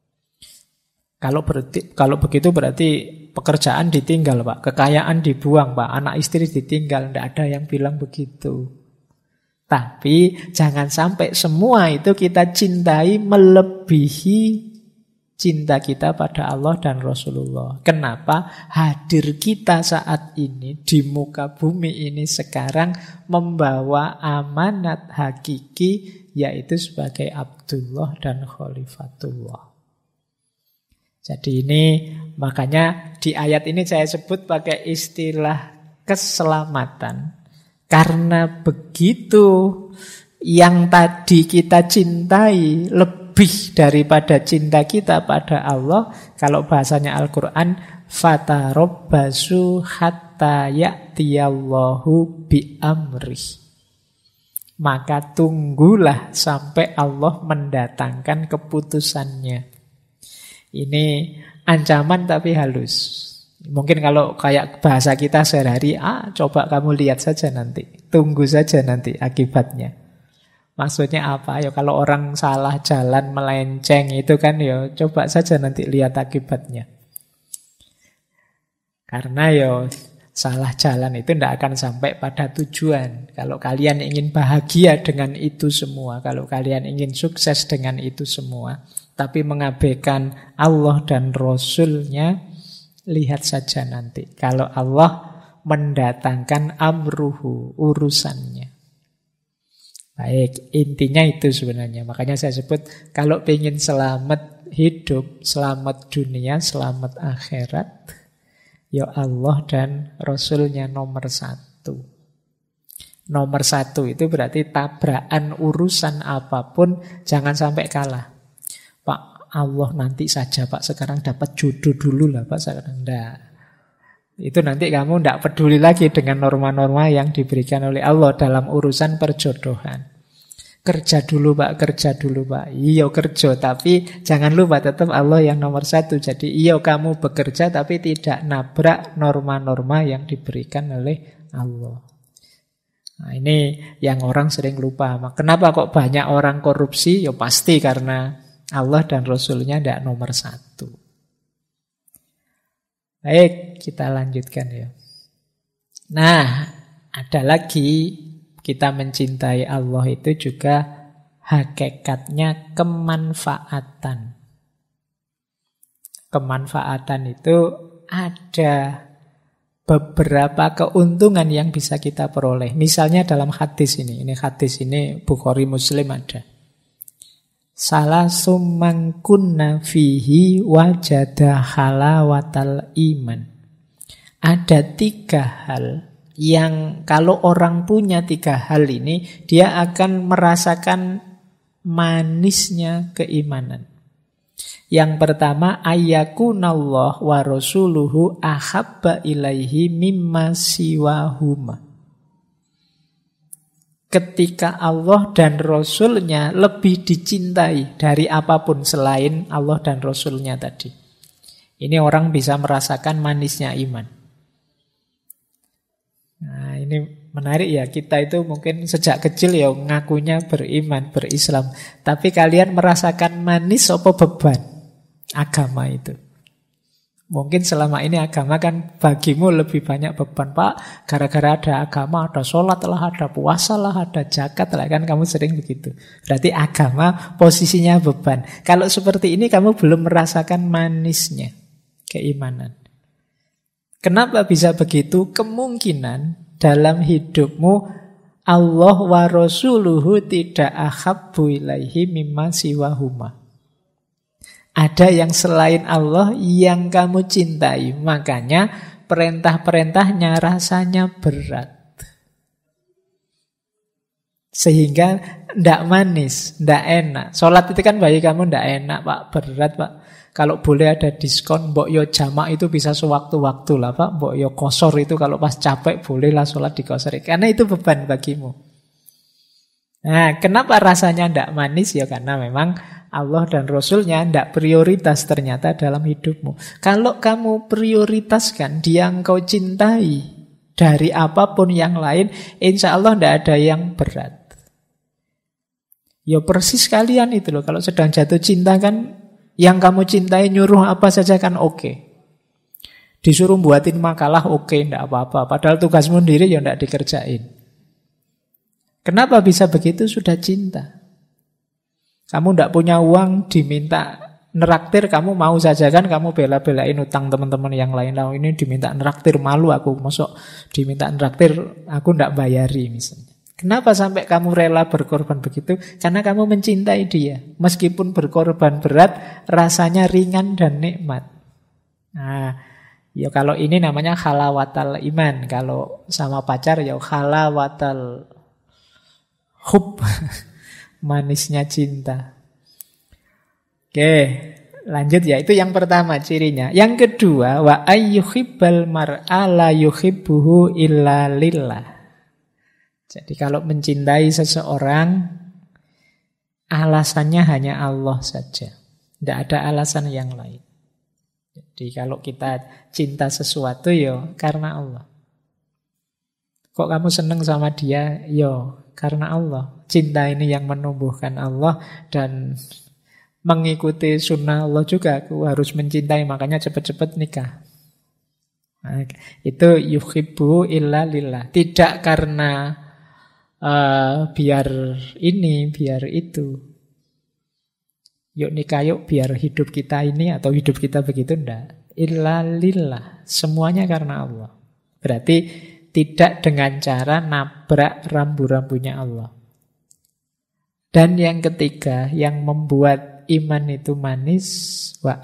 Kalau begitu berarti pekerjaan ditinggal, Pak. Kekayaan dibuang, Pak. Anak istri ditinggal. Tidak ada yang bilang begitu. Tapi jangan sampai semua itu kita cintai melebihi cinta kita pada Allah dan Rasulullah. Kenapa? Hadir kita saat ini di muka bumi ini sekarang membawa amanat hakiki, yaitu sebagai Abdullah dan Khalifatullah. Jadi ini makanya di ayat ini saya sebut pakai istilah keselamatan. Karena begitu yang tadi kita cintai lebih daripada cinta kita pada Allah, kalau bahasanya Al-Quran, fatarabbasu hatta ya'tiyallahu bi'amrih. Maka tunggulah sampai Allah mendatangkan keputusannya. Ini ancaman tapi halus. Mungkin kalau kayak bahasa kita sehari-hari, coba kamu lihat saja nanti, tunggu saja nanti akibatnya. Maksudnya apa? Ya kalau orang salah jalan melenceng itu kan ya coba saja nanti lihat akibatnya. Karena ya salah jalan itu tidak akan sampai pada tujuan. Kalau kalian ingin bahagia dengan itu semua, kalau kalian ingin sukses dengan itu semua, tapi mengabaikan Allah dan Rasul-Nya, lihat saja nanti. Kalau Allah mendatangkan amruhu, urusannya. Baik, intinya itu sebenarnya. Makanya saya sebut, kalau ingin selamat hidup, selamat dunia, selamat akhirat, ya Allah dan Rasulnya nomor satu. Nomor satu itu berarti tabrakan urusan apapun, jangan sampai kalah. Pak, Allah nanti saja Pak, sekarang dapat jodoh dulu lah Pak, sekarang enggak. Itu nanti kamu tidak peduli lagi dengan norma-norma yang diberikan oleh Allah dalam urusan perjodohan. Kerja dulu Pak, kerja dulu Pak. Iya kerja, tapi jangan lupa tetap Allah yang nomor satu. Jadi iya kamu bekerja, tapi tidak nabrak norma-norma yang diberikan oleh Allah. Nah ini yang orang sering lupa. Kenapa kok banyak orang korupsi? Ya pasti karena Allah dan Rasulnya tidak nomor satu. Baik, kita lanjutkan ya. Nah, ada lagi, kita mencintai Allah itu juga hakikatnya kemanfaatan. Kemanfaatan itu ada beberapa keuntungan yang bisa kita peroleh. Misalnya dalam hadis ini Bukhari Muslim ada. Salasum man kunna fihi wajada halawatal iman. Ada 3 hal yang kalau orang punya 3 hal ini, dia akan merasakan manisnya keimanan. Yang pertama, ayyakunallah wa rasuluhu ahabba ilaihi mimma siwahuma. Ketika Allah dan Rasulnya lebih dicintai dari apapun selain Allah dan Rasulnya tadi. Ini orang bisa merasakan manisnya iman. Nah ini menarik ya, kita itu mungkin sejak kecil ya ngakunya beriman, berislam. Tapi kalian merasakan manis apa beban agama itu? Mungkin selama ini agama kan bagimu lebih banyak beban. Pak, gara-gara ada agama, ada sholat lah, ada puasa lah, ada zakat lah. Kan kamu sering begitu. Berarti agama posisinya beban. Kalau seperti ini kamu belum merasakan manisnya keimanan. Kenapa bisa begitu? Kemungkinan dalam hidupmu Allah wa rasuluhu tidak ahabbu ilaihi mimma siwahuma. Ada yang selain Allah yang kamu cintai. Makanya perintah-perintahnya rasanya berat. Sehingga tidak manis, tidak enak. Sholat itu kan bagi kamu tidak enak Pak, berat Pak. Kalau boleh ada diskon, mbok yo jamak itu bisa sewaktu-waktu lah Pak. Mbok yo kosor itu kalau pas capek bolehlah sholat dikosori. Karena itu beban bagimu. Nah kenapa rasanya tidak manis? Ya karena memang Allah dan Rasulnya tidak prioritas ternyata dalam hidupmu. Kalau kamu prioritaskan dia engkau cintai dari apapun yang lain, insya Allah tidak ada yang berat. Ya persis kalian itu loh, kalau sedang jatuh cinta kan, yang kamu cintai nyuruh apa saja kan oke. Disuruh buatin makalah oke, tidak apa-apa. Padahal tugasmu sendiri ya tidak dikerjain. Kenapa bisa begitu? Sudah cinta. Kamu tidak punya uang, diminta neraktir, kamu mau saja kan, kamu bela-belain utang teman-teman yang lain. Nah, ini diminta neraktir, malu aku, masuk diminta neraktir, aku tidak bayari misalnya. Kenapa sampai kamu rela berkorban begitu? Karena kamu mencintai dia. Meskipun berkorban berat, rasanya ringan dan nikmat. Nah, ya kalau ini namanya halawatal iman. Kalau sama pacar ya halawatal hub. Manisnya cinta. Oke, lanjut ya. Itu yang pertama cirinya. Yang kedua, wa ayyuhibbal mar'a la yuhibbuhu illa lillah. Jadi kalau mencintai seseorang, alasannya hanya Allah saja. Tidak ada alasan yang lain. Jadi kalau kita cinta sesuatu ya karena Allah. Kok kamu seneng sama dia? Yo, Karena Allah. Cinta ini yang menumbuhkan Allah, dan mengikuti sunnah Allah juga. Aku harus mencintai, makanya cepat-cepat nikah. Nah, itu yuhibbu illa lillah. Tidak karena biar ini, biar itu. Yuk nikah yuk, biar hidup kita ini atau hidup kita begitu, enggak. Illa lillah. Semuanya karena Allah. Berarti tidak dengan cara nabrak rambu-rambunya Allah. Dan yang ketiga, yang membuat iman itu manis, wa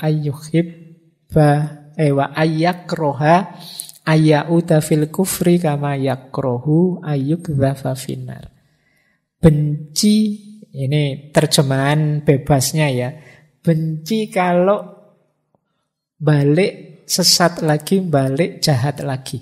ayyakroha ayyauda fil kufri kama yakrohu ayyukdhafa finnar. Benci, ini terjemahan bebasnya ya, benci kalau balik sesat lagi, balik jahat lagi.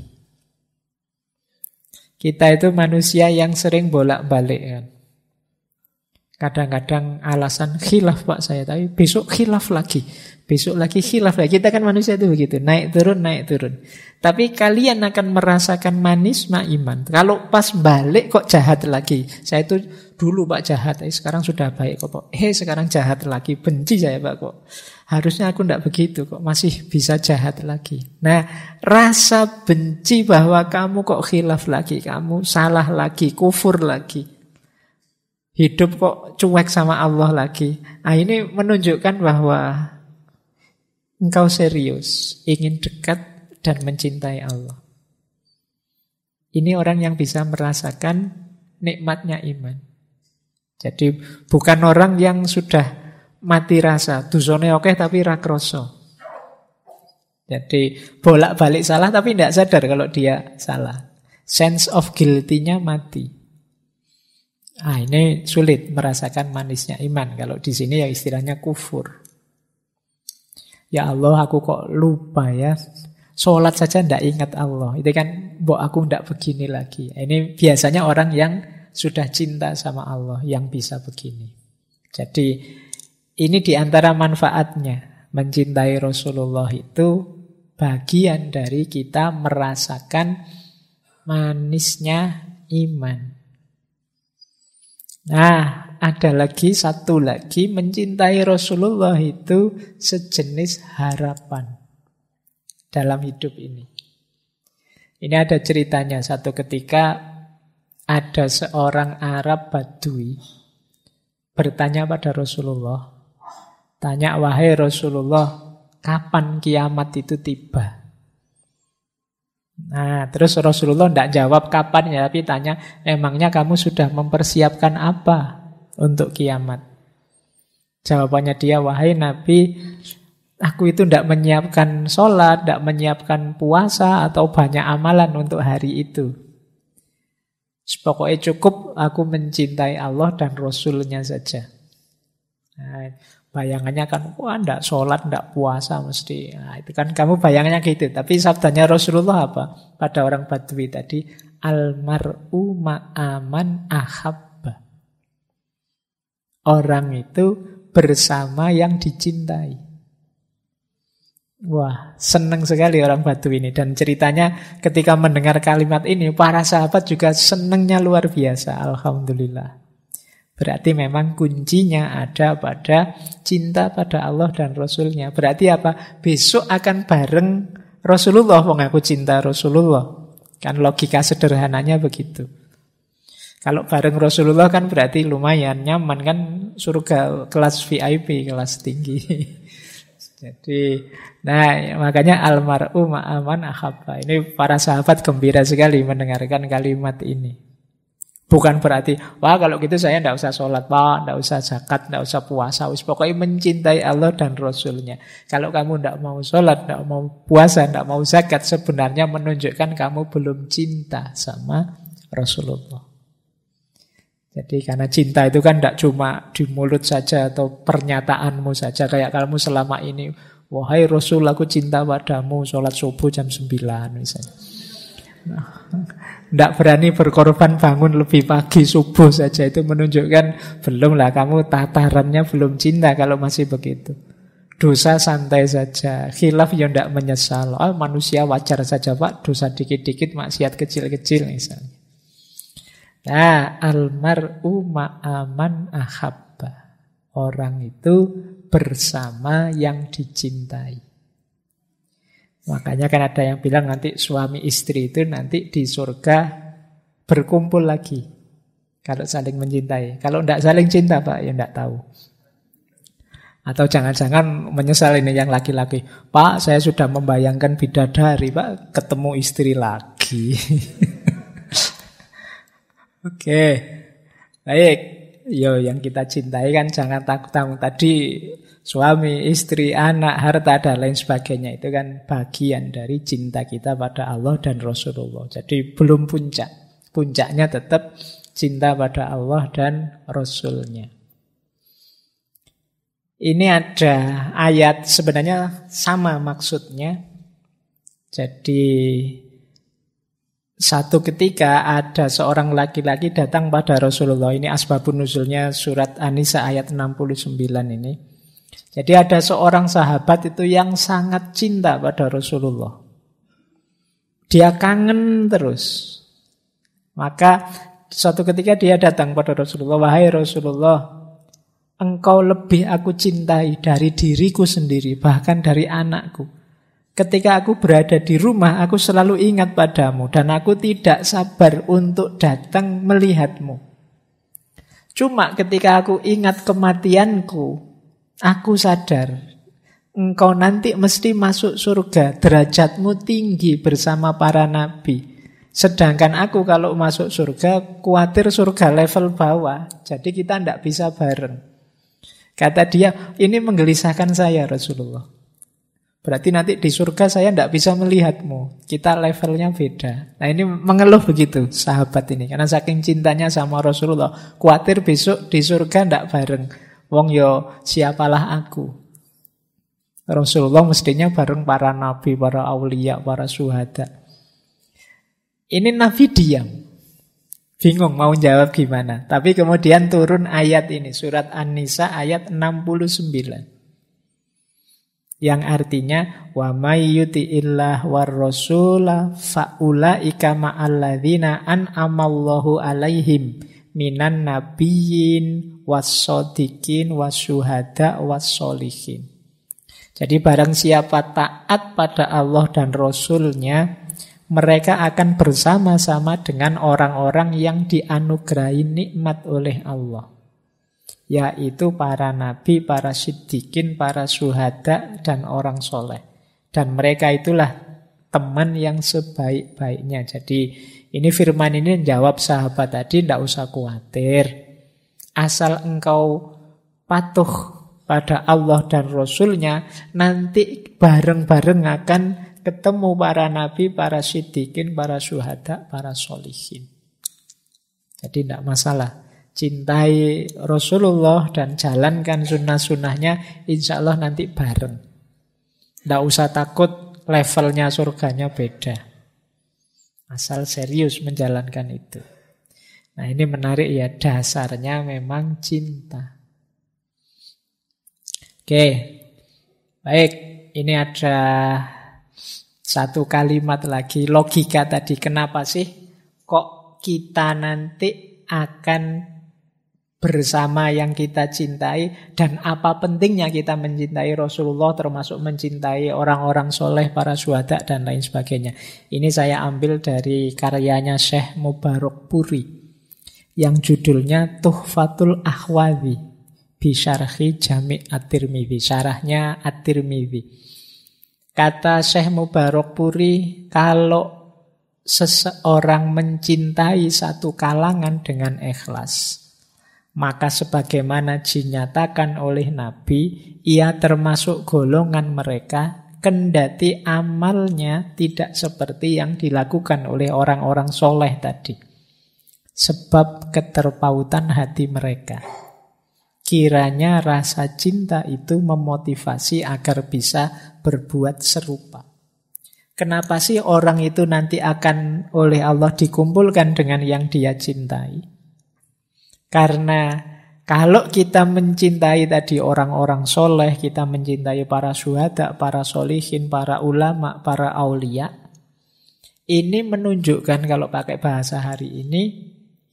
Kita itu manusia yang sering bolak-balik kan. Kadang-kadang alasan khilaf Pak saya, tapi besok khilaf lagi. Besok lagi khilaf lagi. Kita kan manusia itu begitu, naik turun, naik turun. Tapi kalian akan merasakan manis iman. Kalau pas balik kok jahat lagi. Saya itu dulu Pak jahat, sekarang sudah baik kok. Sekarang jahat lagi, benci saya Pak kok. Harusnya aku tidak begitu kok, masih bisa jahat lagi. Nah, rasa benci bahwa kamu kok khilaf lagi, kamu salah lagi, kufur lagi. Hidup kok cuek sama Allah lagi. Nah, ini menunjukkan bahwa engkau serius, ingin dekat dan mencintai Allah. Ini orang yang bisa merasakan nikmatnya iman. Jadi bukan orang yang sudah mati rasa, dosane oke tapi ra kroso. Jadi bolak-balik salah tapi tidak sadar kalau dia salah. Sense of guilty-nya mati. Ini sulit merasakan manisnya iman. Kalau di sini ya istilahnya kufur. Ya Allah, aku kok lupa ya. Sholat saja tidak ingat Allah. Itu kan, aku tidak begini lagi. Ini biasanya orang yang sudah cinta sama Allah yang bisa begini. Jadi ini diantara manfaatnya. Mencintai Rasulullah itu bagian dari kita merasakan manisnya iman. Nah, ada lagi, satu lagi, mencintai Rasulullah itu sejenis harapan dalam hidup ini. Ini ada ceritanya, satu ketika ada seorang Arab Badui bertanya pada Rasulullah, tanya, wahai Rasulullah, kapan kiamat itu tiba? Nah, terus Rasulullah tidak jawab kapan ya, tapi tanya, emangnya kamu sudah mempersiapkan apa untuk kiamat? Jawabannya dia, wahai Nabi, aku itu tidak menyiapkan sholat, tidak menyiapkan puasa atau banyak amalan untuk hari itu. Pokoknya cukup aku mencintai Allah dan Rasulnya saja. Nah, bayangannya kan, wah tidak sholat, tidak puasa mesti. Nah, itu kan kamu bayangannya gitu. Tapi sabdanya Rasulullah apa? Pada orang Badui tadi, almar'u ma'aman ahabba. Orang itu bersama yang dicintai. Wah, senang sekali orang Badui ini. Dan ceritanya ketika mendengar kalimat ini, para sahabat juga senangnya luar biasa. Alhamdulillah. Berarti memang kuncinya ada pada cinta pada Allah dan Rasulnya. Berarti apa? Besok akan bareng Rasulullah. Mengaku cinta Rasulullah. Kan logika sederhananya begitu. Kalau bareng Rasulullah kan berarti lumayan nyaman kan, surga kelas VIP, kelas tinggi. Jadi, nah makanya almar'u ma'aman ahabba. Ini para sahabat gembira sekali mendengarkan kalimat ini. Bukan berarti, wah kalau gitu saya tidak usah sholat, Pak, tidak usah zakat, tidak usah puasa. Pokoknya mencintai Allah dan Rasulnya. Kalau kamu tidak mau sholat, tidak mau puasa, tidak mau zakat, sebenarnya menunjukkan kamu belum cinta sama Rasulullah. Jadi karena cinta itu kan tidak cuma di mulut saja atau pernyataanmu saja. Kayak kamu selama ini, wahai Rasul, aku cinta padamu, sholat subuh jam 9 misalnya. Tidak berani berkorban bangun lebih pagi subuh saja, itu menunjukkan belumlah, kamu tatarannya belum cinta kalau masih begitu. Dosa santai saja, khilaf ya tidak menyesal. Manusia wajar saja Pak, dosa dikit-dikit, maksiat kecil-kecil misalnya. Nah, almar'u ma'aman ahabba. Orang itu bersama yang dicintai. Makanya kan ada yang bilang nanti suami istri itu nanti di surga berkumpul lagi. Kalau saling mencintai. Kalau tidak saling cinta, Pak, ya tidak tahu. Atau jangan-jangan menyesal ini yang laki-laki. Pak, saya sudah membayangkan bidadari, Pak, ketemu istri lagi. Oke, baik. Yo, yang kita cintai kan jangan takut-takut. Tadi suami, istri, anak, harta, dan lain sebagainya. Itu kan bagian dari cinta kita pada Allah dan Rasulullah. Jadi belum puncak. Puncaknya tetap cinta pada Allah dan Rasulnya. Ini ada ayat sebenarnya sama maksudnya. Jadi satu ketika ada seorang laki-laki datang pada Rasulullah. Ini asbabun nuzulnya surat An-Nisa ayat 69 ini. Jadi ada seorang sahabat itu yang sangat cinta pada Rasulullah. Dia kangen terus. Maka suatu ketika dia datang pada Rasulullah. Wahai Rasulullah, engkau lebih aku cintai dari diriku sendiri, bahkan dari anakku. Ketika aku berada di rumah, aku selalu ingat padamu dan aku tidak sabar untuk datang melihatmu. Cuma ketika aku ingat kematianku, aku sadar engkau nanti mesti masuk surga, derajatmu tinggi bersama para nabi. Sedangkan aku kalau masuk surga, khawatir surga level bawah. Jadi kita tidak bisa bareng. Kata dia, ini menggelisahkan saya Rasulullah. Berarti nanti di surga saya tidak bisa melihatmu. Kita levelnya beda. Nah ini mengeluh begitu sahabat ini. Karena saking cintanya sama Rasulullah. Khawatir besok di surga tidak bareng. Wong yo siapalah aku. Rasulullah mestinya bareng para nabi, para aulia, para syuhada. Ini Nabi diam. Bingung mau jawab gimana. Tapi kemudian turun ayat ini. Surat An-Nisa ayat 69. Yang artinya, wa may yuti'illah war rasula faulaika ma'alladzina an'amallahu alaihim minan nabiyyin was-shodiqin wasyuhada was-sholihin. Jadi barang siapa taat pada Allah dan Rasulnya, mereka akan bersama-sama dengan orang-orang yang dianugerahi nikmat oleh Allah. Yaitu para nabi, para siddiqin, para syuhada, dan orang soleh. Dan mereka itulah teman yang sebaik-baiknya. Jadi ini firman ini menjawab sahabat tadi, tidak usah khawatir. Asal engkau patuh pada Allah dan Rasulnya, nanti bareng-bareng akan ketemu para nabi, para siddiqin, para syuhada, para sholihin. Jadi tidak masalah. Cintai Rasulullah dan jalankan sunnah-sunnahnya, insya Allah nanti bareng. Tidak usah takut levelnya surganya beda. Asal serius menjalankan itu. Nah ini menarik ya, dasarnya memang cinta. Oke, baik. Ini ada satu kalimat lagi, logika tadi. Kenapa sih kok kita nanti akan bersama yang kita cintai, dan apa pentingnya kita mencintai Rasulullah, termasuk mencintai orang-orang soleh, para syuhada, dan lain sebagainya. Ini saya ambil dari karyanya Syekh Mubarakpuri yang judulnya Tuhfatul Ahwadhi Bisyarhi Jami' At-Tirmidzi, syarahnya At-Tirmidzi. Kata Syekh Mubarakpuri, kalau seseorang mencintai satu kalangan dengan ikhlas, maka sebagaimana dinyatakan oleh Nabi, ia termasuk golongan mereka, kendati amalnya tidak seperti yang dilakukan oleh orang-orang soleh tadi. Sebab keterpautan hati mereka. Kiranya rasa cinta itu memotivasi agar bisa berbuat serupa. Kenapa sih orang itu nanti akan oleh Allah dikumpulkan dengan yang dia cintai? Karena kalau kita mencintai tadi orang-orang soleh, kita mencintai para syuhada, para sholihin, para ulama, para aulia, ini menunjukkan kalau pakai bahasa hari ini,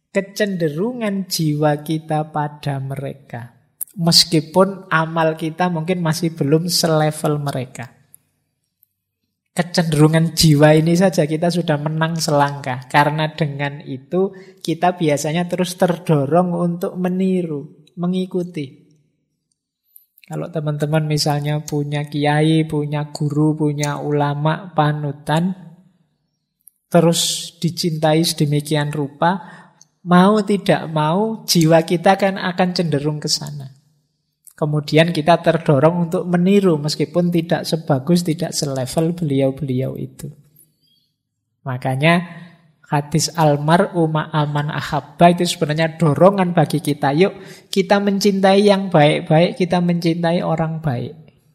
kecenderungan jiwa kita pada mereka. Meskipun amal kita mungkin masih belum selevel mereka. Kecenderungan jiwa ini saja kita sudah menang selangkah. Karena dengan itu kita biasanya terus terdorong untuk meniru, mengikuti. Kalau teman-teman misalnya punya kiai, punya guru, punya ulama, panutan, terus dicintai sedemikian rupa, mau tidak mau jiwa kita kan akan cenderung ke sana. Kemudian kita terdorong untuk meniru meskipun tidak sebagus, tidak selevel beliau-beliau itu. Makanya hadis almar'u ma'aman ahabba itu sebenarnya dorongan bagi kita. Yuk kita mencintai yang baik-baik, kita mencintai orang baik.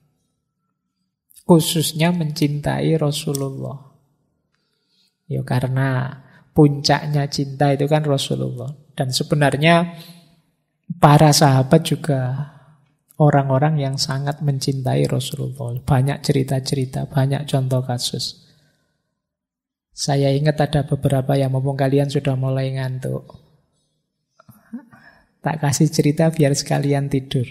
Khususnya mencintai Rasulullah. Ya karena puncaknya cinta itu kan Rasulullah. Dan sebenarnya para sahabat juga orang-orang yang sangat mencintai Rasulullah. Banyak cerita-cerita, banyak contoh kasus. Saya ingat ada beberapa yang mumpung kalian sudah mulai ngantuk. Tak kasih cerita biar sekalian tidur.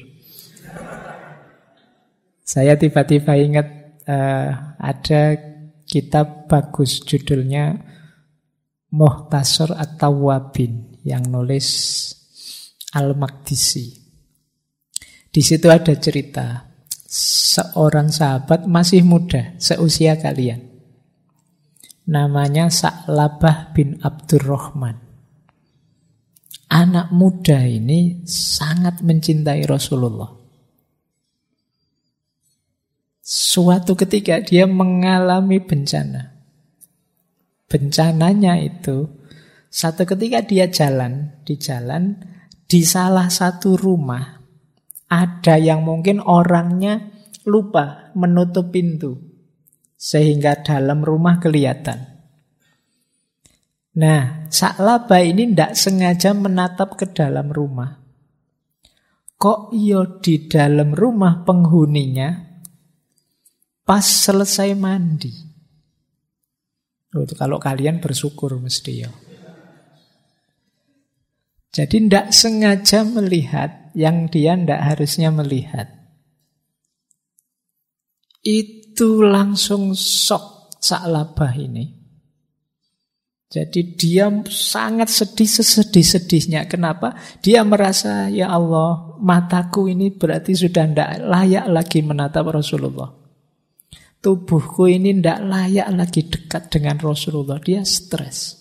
Saya tiba-tiba ingat ada kitab bagus judulnya Mukhtasar At-Tawwabin yang nulis Al-Maqdisi. Di situ ada cerita seorang sahabat masih muda, seusia kalian. Namanya Sa'labah bin Abdurrahman. Anak muda ini sangat mencintai Rasulullah. Suatu ketika dia mengalami bencana. Bencananya itu, satu ketika dia di jalan, di salah satu rumah, ada yang mungkin orangnya lupa menutup pintu. Sehingga dalam rumah kelihatan. Nah, Sa'labah ini tidak sengaja menatap ke dalam rumah. Kok iyo di dalam rumah penghuninya pas selesai mandi. Kalau kalian bersyukur mesti ya. Jadi tidak sengaja melihat yang dia tidak harusnya melihat. Itu langsung shock Sa'labah ini. Jadi dia sangat sedih sesedih-sedihnya. Kenapa? Dia merasa, ya Allah, mataku ini berarti sudah tidak layak lagi menatap Rasulullah. Tubuhku ini tidak layak lagi dekat dengan Rasulullah. Dia stres.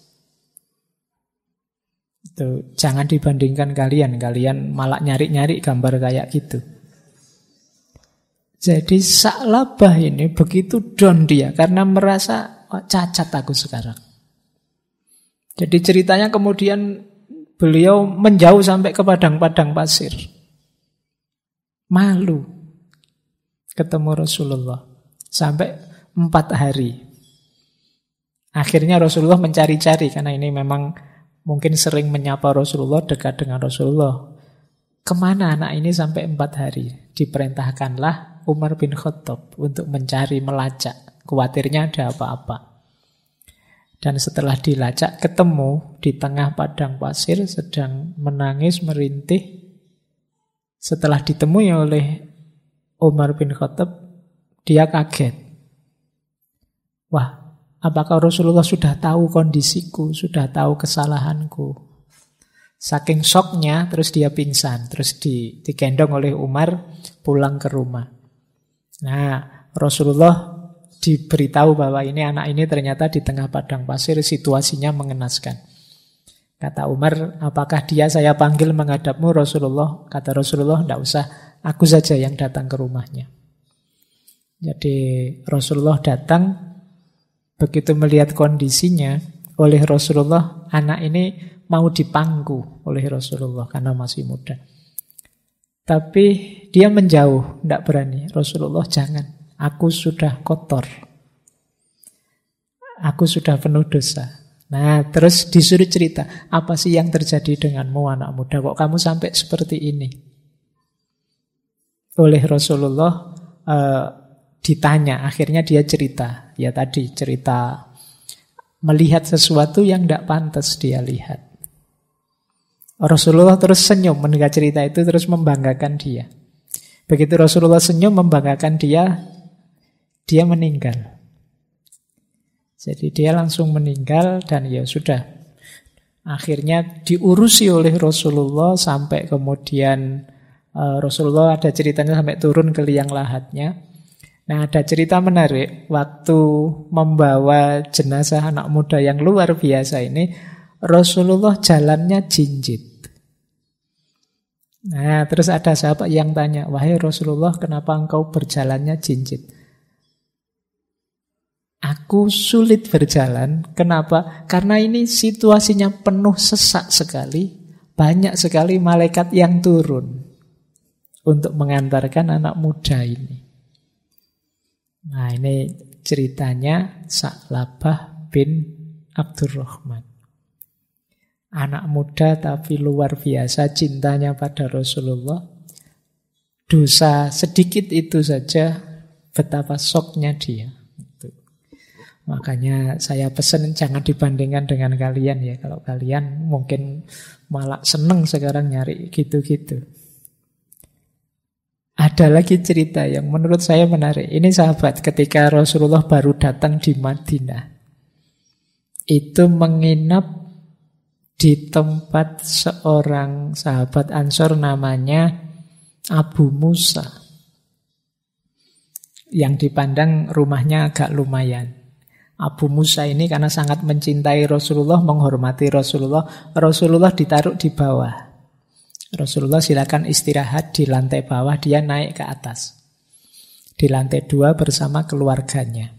Itu, jangan dibandingkan kalian. Kalian malah nyari-nyari gambar kayak gitu. Jadi Sa'labah ini begitu down dia. Karena merasa, oh, cacat aku sekarang. Jadi ceritanya kemudian beliau menjauh sampai ke padang-padang pasir. Malu ketemu Rasulullah. Sampai 4 hari. Akhirnya Rasulullah mencari-cari. Karena ini memang mungkin sering menyapa Rasulullah, dekat dengan Rasulullah. Kemana anak ini sampai 4 hari? Diperintahkanlah Umar bin Khattab untuk mencari, melacak. Khawatirnya ada apa-apa. Dan setelah dilacak, ketemu di tengah padang pasir, sedang menangis, merintih. Setelah ditemui oleh Umar bin Khattab, dia kaget. Wah, apakah Rasulullah sudah tahu kondisiku, sudah tahu kesalahanku? Saking syoknya, terus dia pingsan. Terus digendong oleh Umar pulang ke rumah. Nah, Rasulullah diberitahu bahwa ini anak ini ternyata di tengah padang pasir, situasinya mengenaskan. Kata Umar, apakah dia saya panggil menghadapmu Rasulullah? Kata Rasulullah, tidak usah, aku saja yang datang ke rumahnya. Jadi Rasulullah datang, begitu melihat kondisinya oleh Rasulullah, anak ini mau dipangku oleh Rasulullah karena masih muda. Tapi dia menjauh, tidak berani. Rasulullah, jangan. Aku sudah kotor. Aku sudah penuh dosa. Nah, terus disuruh cerita. Apa sih yang terjadi denganmu anak muda? Kok kamu sampai seperti ini? Oleh Rasulullah ditanya. Akhirnya dia cerita. Ya tadi cerita melihat sesuatu yang tidak pantas dia lihat. Rasulullah terus senyum mendengar cerita itu, terus membanggakan dia. Begitu Rasulullah senyum membanggakan dia, dia meninggal. Jadi dia langsung meninggal dan ya sudah. Akhirnya diurusi oleh Rasulullah sampai kemudian Rasulullah ada ceritanya sampai turun ke liang lahatnya. Nah, ada cerita menarik waktu membawa jenazah anak muda yang luar biasa ini, Rasulullah jalannya jinjit. Nah, terus ada sahabat yang tanya, "Wahai Rasulullah, kenapa engkau berjalannya jinjit?" Aku sulit berjalan. Kenapa? Karena ini situasinya penuh sesak sekali. Banyak sekali malaikat yang turun untuk mengantarkan anak muda ini. Nah, ini ceritanya Sa'labah bin Abdurrahman. Anak muda tapi luar biasa cintanya pada Rasulullah. Dosa sedikit itu saja betapa syoknya dia. Makanya saya pesan jangan dibandingkan dengan kalian ya. Kalau kalian mungkin malah seneng sekarang nyari gitu-gitu. Ada lagi cerita yang menurut saya menarik. Ini sahabat ketika Rasulullah baru datang di Madinah. Itu menginap di tempat seorang sahabat Ansor namanya Abu Musa. Yang dipandang rumahnya agak lumayan. Abu Musa ini karena sangat mencintai Rasulullah, menghormati Rasulullah, Rasulullah ditaruh di bawah. Rasulullah silakan istirahat di lantai bawah, dia naik ke atas. Di lantai 2 bersama keluarganya.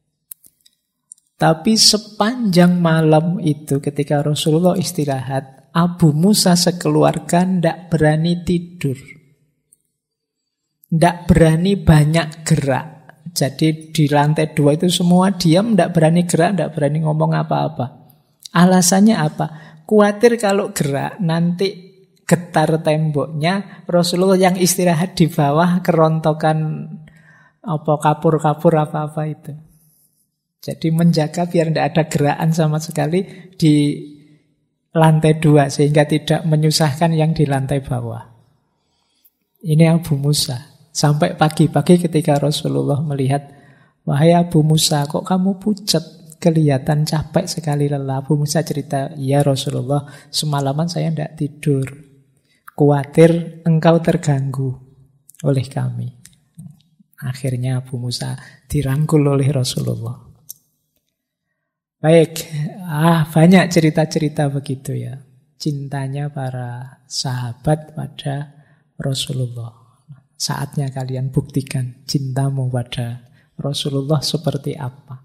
Tapi sepanjang malam itu ketika Rasulullah istirahat, Abu Musa sekeluarga tidak berani tidur. Tidak berani banyak gerak. Jadi di lantai 2 itu semua diam, tidak berani gerak, tidak berani ngomong apa-apa. Alasannya apa? Khawatir kalau gerak nanti getar temboknya, Rasulullah yang istirahat di bawah kerontokan apa kapur-kapur apa-apa itu. Jadi menjaga biar tidak ada gerakan sama sekali di lantai 2 sehingga tidak menyusahkan yang di lantai bawah. Ini Abu Musa. Sampai pagi-pagi ketika Rasulullah melihat, "Wahai Abu Musa, kok kamu pucat? Kelihatan capek sekali, lelah." Abu Musa cerita, "Iya Rasulullah, semalaman saya tidak tidur. Khawatir engkau terganggu oleh kami." Akhirnya Abu Musa dirangkul oleh Rasulullah. Baik, banyak cerita-cerita begitu ya. Cintanya para sahabat pada Rasulullah. Saatnya kalian buktikan cintamu pada Rasulullah seperti apa.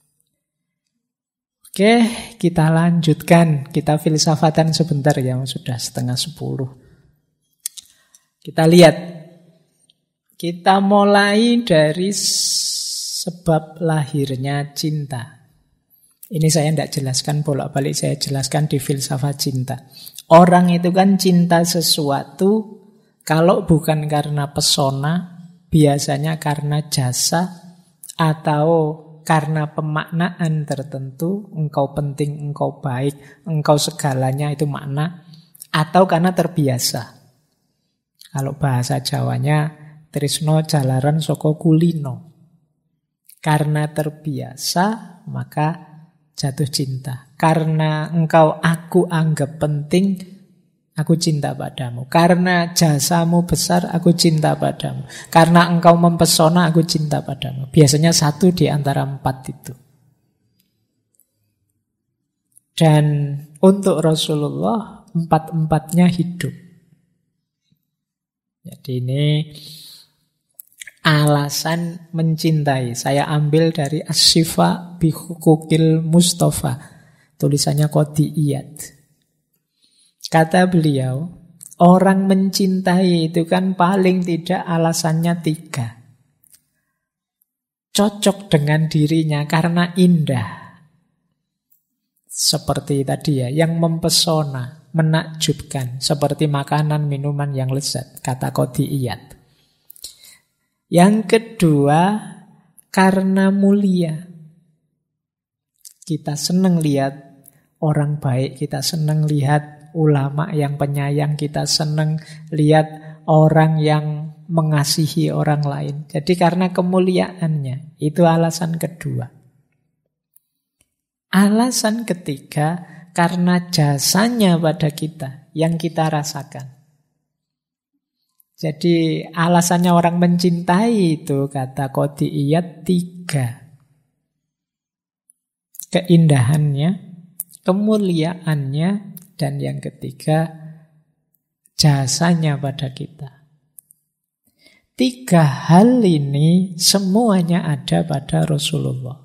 Oke, kita lanjutkan. Kita filsafatan sebentar ya, sudah 9:30. Kita lihat. Kita mulai dari sebab lahirnya cinta. Ini saya tidak jelaskan bolak-balik, saya jelaskan di filsafat cinta. Orang itu kan cinta sesuatu, kalau bukan karena pesona, biasanya karena jasa atau karena pemaknaan tertentu, engkau penting, engkau baik, engkau segalanya itu makna, atau karena terbiasa. Kalau bahasa Jawanya, tresno jalaran saka kulino. Karena terbiasa, maka jatuh cinta. Karena engkau aku anggap penting, aku cinta padamu. Karena jasamu besar, aku cinta padamu. Karena engkau mempesona, aku cinta padamu. Biasanya 1 di antara 4 itu. Dan untuk Rasulullah, 4-4-nya hidup. Jadi ini alasan mencintai. Saya ambil dari As-Syifa bi Hukukil Mustafa. Tulisannya Qodiyat. Kata beliau, orang mencintai itu kan paling tidak alasannya 3. Cocok dengan dirinya karena indah. Seperti tadi ya, yang mempesona, menakjubkan. Seperti makanan, minuman yang lezat. Kata Qodiyat. Yang kedua, karena mulia. Kita senang lihat orang baik, kita senang lihat ulama yang penyayang, kita senang lihat orang yang mengasihi orang lain. Jadi karena kemuliaannya, itu alasan kedua. Alasan ketiga, karena jasanya pada kita yang kita rasakan. Jadi alasannya orang mencintai itu kata Qodiyat 3. Keindahannya, kemuliaannya, dan yang ketiga jasanya pada kita. 3 hal ini semuanya ada pada Rasulullah.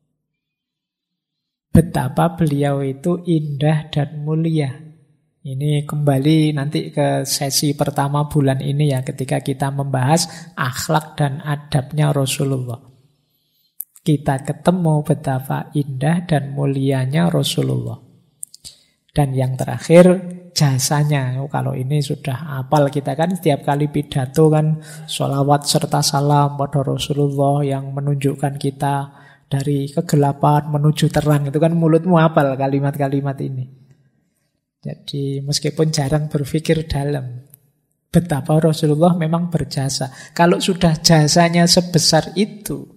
Betapa beliau itu indah dan mulia. Ini kembali nanti ke sesi pertama bulan ini ya, ketika kita membahas akhlak dan adabnya Rasulullah. Kita ketemu betapa indah dan mulianya Rasulullah. Dan yang terakhir, jasanya. Kalau ini sudah hafal kita kan, setiap kali pidato kan sholawat serta salam pada Rasulullah yang menunjukkan kita dari kegelapan menuju terang. Itu kan mulutmu hafal kalimat-kalimat ini. Jadi meskipun jarang berpikir dalam, betapa Rasulullah memang berjasa. Kalau sudah jasanya sebesar itu,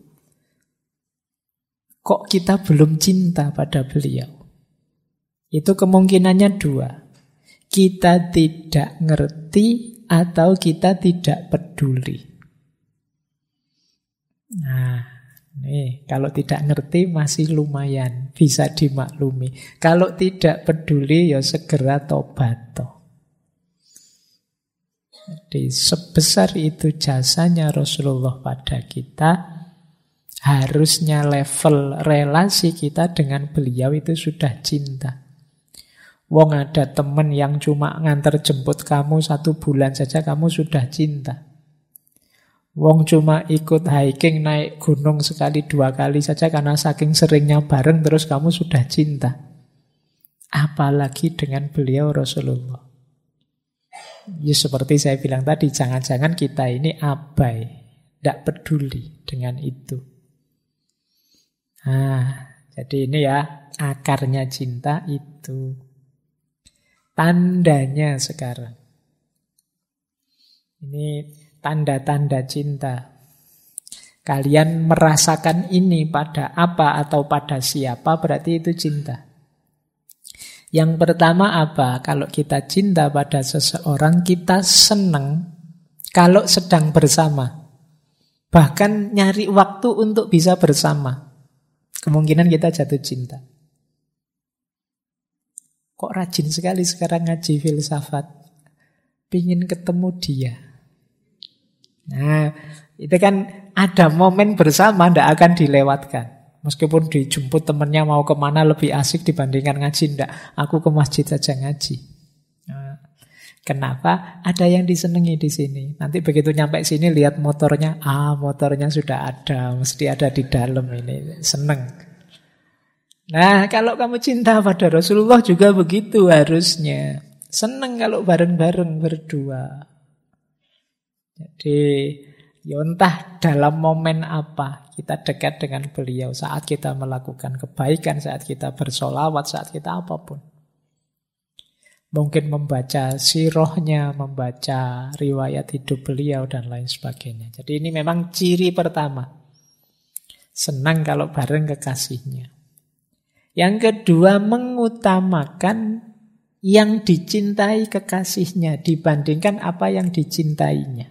kok kita belum cinta pada beliau? Itu kemungkinannya 2. Kita tidak ngerti atau kita tidak peduli. Nah, nih, kalau tidak ngerti masih lumayan, bisa dimaklumi. Kalau tidak peduli, ya segera tobat. Jadi sebesar itu jasanya Rasulullah pada kita, harusnya level relasi kita dengan beliau itu sudah cinta. Wong ada temen yang cuma nganter jemput kamu 1 bulan saja, kamu sudah cinta. Wong cuma ikut hiking naik gunung sekali 2 kali saja karena saking seringnya bareng terus kamu sudah cinta. Apalagi dengan beliau Rasulullah. Ya seperti saya bilang tadi, jangan-jangan kita ini abai, tidak peduli dengan itu. Nah, jadi ini ya akarnya cinta itu. Tandanya sekarang. Ini tanda-tanda cinta. Kalian merasakan ini pada apa atau pada siapa, berarti itu cinta. Yang pertama apa? Kalau kita cinta pada seseorang, kita senang kalau sedang bersama. Bahkan nyari waktu untuk bisa bersama. Kemungkinan kita jatuh cinta. Kok rajin sekali sekarang ngaji filsafat. Pingin ketemu dia. Nah, itu kan ada momen bersama, tidak akan dilewatkan. Meskipun dijemput temannya mau kemana lebih asik dibandingkan ngaji, tidak. Aku ke masjid saja ngaji. Nah, kenapa? Ada yang disenangi di sini. Nanti begitu nyampe sini lihat motornya, motornya sudah ada, mesti ada di dalam ini. Seneng. Nah, kalau kamu cinta pada Rasulullah juga begitu harusnya. Seneng kalau bareng-bareng berdua. Jadi, ya entah dalam momen apa kita dekat dengan beliau. Saat kita melakukan kebaikan, saat kita bersolawat, saat kita apapun. Mungkin membaca sirahnya, membaca riwayat hidup beliau, dan lain sebagainya. Jadi ini memang ciri pertama. Senang kalau bareng kekasihnya. Yang kedua, mengutamakan yang dicintai kekasihnya dibandingkan apa yang dicintainya.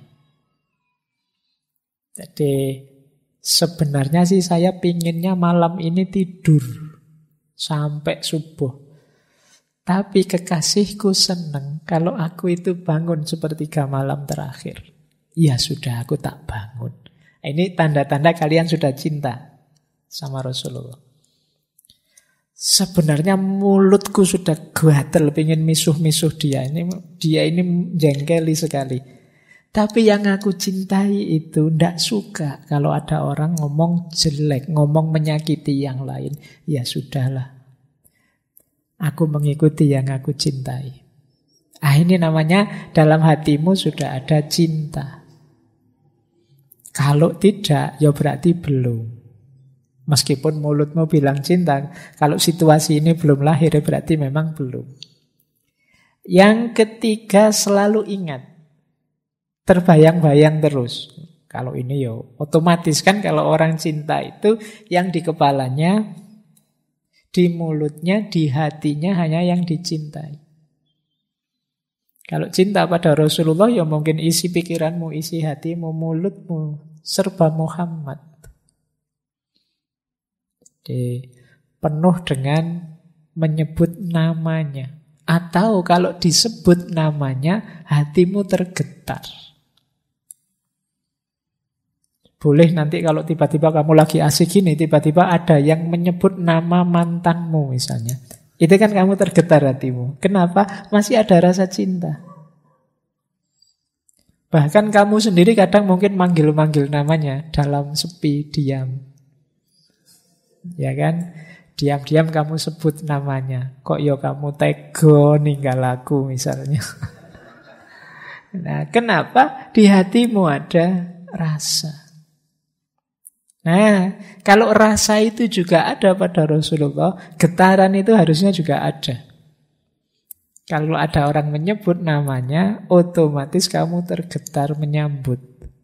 Jadi sebenarnya sih saya pinginnya malam ini tidur sampai subuh. Tapi kekasihku senang kalau aku itu bangun sepertiga malam terakhir. Ya sudah, aku tak bangun. Ini tanda-tanda kalian sudah cinta sama Rasulullah. Sebenarnya mulutku sudah gatel pengen misuh-misuh dia. Dia ini jengkeli sekali. Tapi yang aku cintai itu tidak suka kalau ada orang ngomong jelek, ngomong menyakiti yang lain. Ya sudahlah. Aku mengikuti yang aku cintai. Ini namanya dalam hatimu sudah ada cinta. Kalau tidak, ya berarti belum. Meskipun mulutmu bilang cinta, kalau situasi ini belum lahir, berarti memang belum. Yang ketiga, selalu ingat. Terbayang-bayang terus. Kalau ini otomatis kan kalau orang cinta itu yang di kepalanya, di mulutnya, di hatinya hanya yang dicintai. Kalau cinta pada Rasulullah ya mungkin isi pikiranmu, isi hatimu, mulutmu serba Muhammad. Jadi penuh dengan menyebut namanya. Atau kalau disebut namanya, hatimu tergetar. Boleh nanti kalau tiba-tiba kamu lagi asik gini, tiba-tiba ada yang menyebut nama mantanmu misalnya. Itu kan kamu tergetar hatimu. Kenapa? Masih ada rasa cinta. Bahkan kamu sendiri kadang mungkin manggil-manggil namanya dalam sepi, diam. Ya kan? Diam-diam kamu sebut namanya. Kok kamu tega ninggal aku misalnya. Nah, kenapa? Di hatimu ada rasa. Nah, kalau rasa itu juga ada pada Rasulullah, getaran itu harusnya juga ada. Kalau ada orang menyebut namanya, otomatis kamu tergetar menyambut.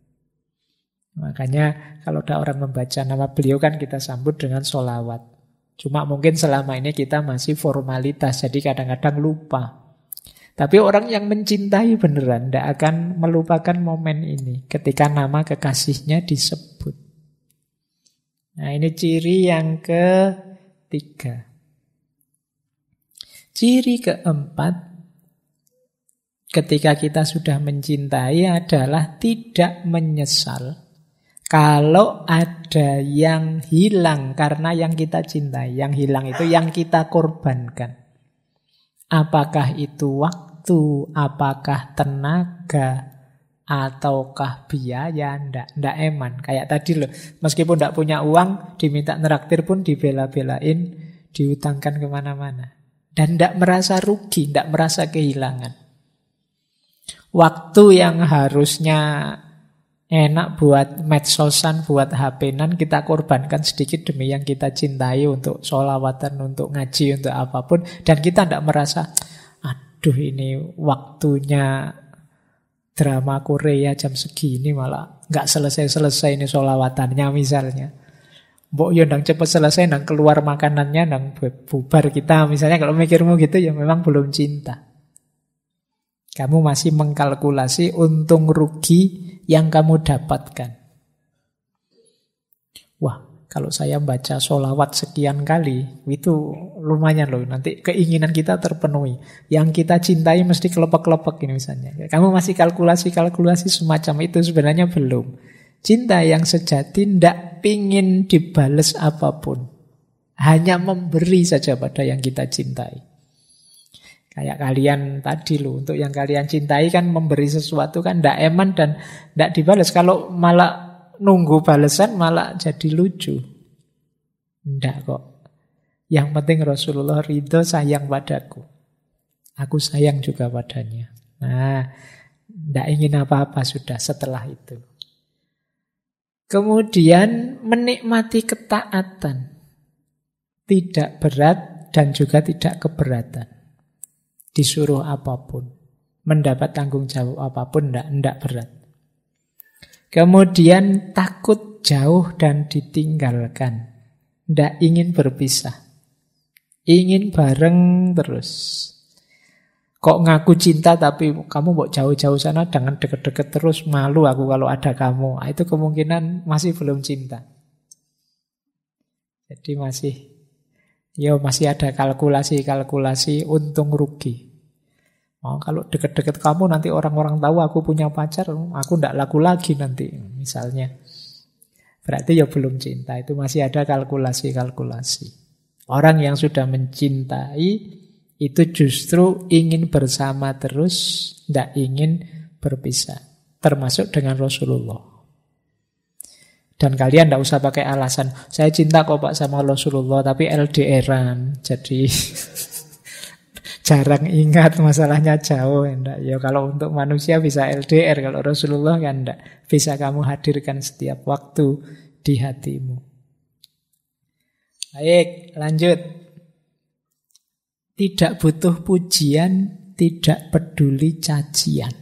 Makanya kalau ada orang membaca nama beliau kan kita sambut dengan sholawat. Cuma mungkin selama ini kita masih formalitas, jadi kadang-kadang lupa. Tapi orang yang mencintai beneran tidak akan melupakan momen ini ketika nama kekasihnya disebut. Nah, ini ciri yang ketiga. Ciri keempat, ketika kita sudah mencintai adalah tidak menyesal kalau ada yang hilang karena yang kita cintai. Yang hilang itu yang kita korbankan. Apakah itu waktu, apakah tenaga, ataukah biaya? Ndak eman. Kayak tadi loh, meskipun ndak punya uang, diminta neraktir pun dibela-belain, diutangkan kemana-mana. Dan ndak merasa rugi, ndak merasa kehilangan. Waktu yang harusnya enak buat medsosan, buat HP-nan, kita korbankan sedikit demi yang kita cintai untuk sholawatan, untuk ngaji, untuk apapun. Dan kita tidak merasa, aduh ini waktunya drama Korea jam segini malah nggak selesai-selesai ini sholawatannya misalnya. Mbok yo ndang cepet selesai, ndang keluar makanannya, ndang bubar kita. Misalnya kalau mikirmu gitu ya memang belum cinta. Kamu masih mengkalkulasi untung rugi yang kamu dapatkan. Wah, kalau saya baca sholawat sekian kali, itu lumayan loh. Nanti keinginan kita terpenuhi. Yang kita cintai mesti kelepek-kelepek ini misalnya. Kamu masih kalkulasi-kalkulasi semacam itu, sebenarnya belum. Cinta yang sejati tidak pingin dibales apapun. Hanya memberi saja pada yang kita cintai. Kayak kalian tadi loh, untuk yang kalian cintai kan memberi sesuatu kan tidak eman dan tidak dibalas. Kalau malah nunggu balasan malah jadi lucu. Tidak kok. Yang penting Rasulullah ridho, sayang padaku. Aku sayang juga padanya. Nah, tidak ingin apa-apa sudah setelah itu. Kemudian menikmati ketaatan. Tidak berat dan juga tidak keberatan. Disuruh apapun, mendapat tanggung jawab apapun, tidak berat. Kemudian takut jauh dan ditinggalkan. Tidak ingin berpisah. Ingin bareng terus. Kok ngaku cinta tapi kamu mau jauh-jauh sana, jangan deket-deket terus, malu aku kalau ada kamu. Itu kemungkinan masih belum cinta. Jadi masih ada kalkulasi-kalkulasi untung rugi. Oh, kalau deket-deket kamu nanti orang-orang tahu aku punya pacar, aku ndak laku lagi nanti misalnya. Berarti ya belum cinta, itu masih ada kalkulasi-kalkulasi. Orang yang sudah mencintai itu justru ingin bersama terus, ndak ingin berpisah. Termasuk dengan Rasulullah. Dan kalian tidak usah pakai alasan, saya cinta kok Pak sama Rasulullah, tapi LDR-an. Jadi jarang ingat masalahnya jauh. Enggak. Ya kalau untuk manusia bisa LDR, kalau Rasulullah kan enggak. Bisa kamu hadirkan setiap waktu di hatimu. Baik, lanjut. Tidak butuh pujian, tidak peduli cacian.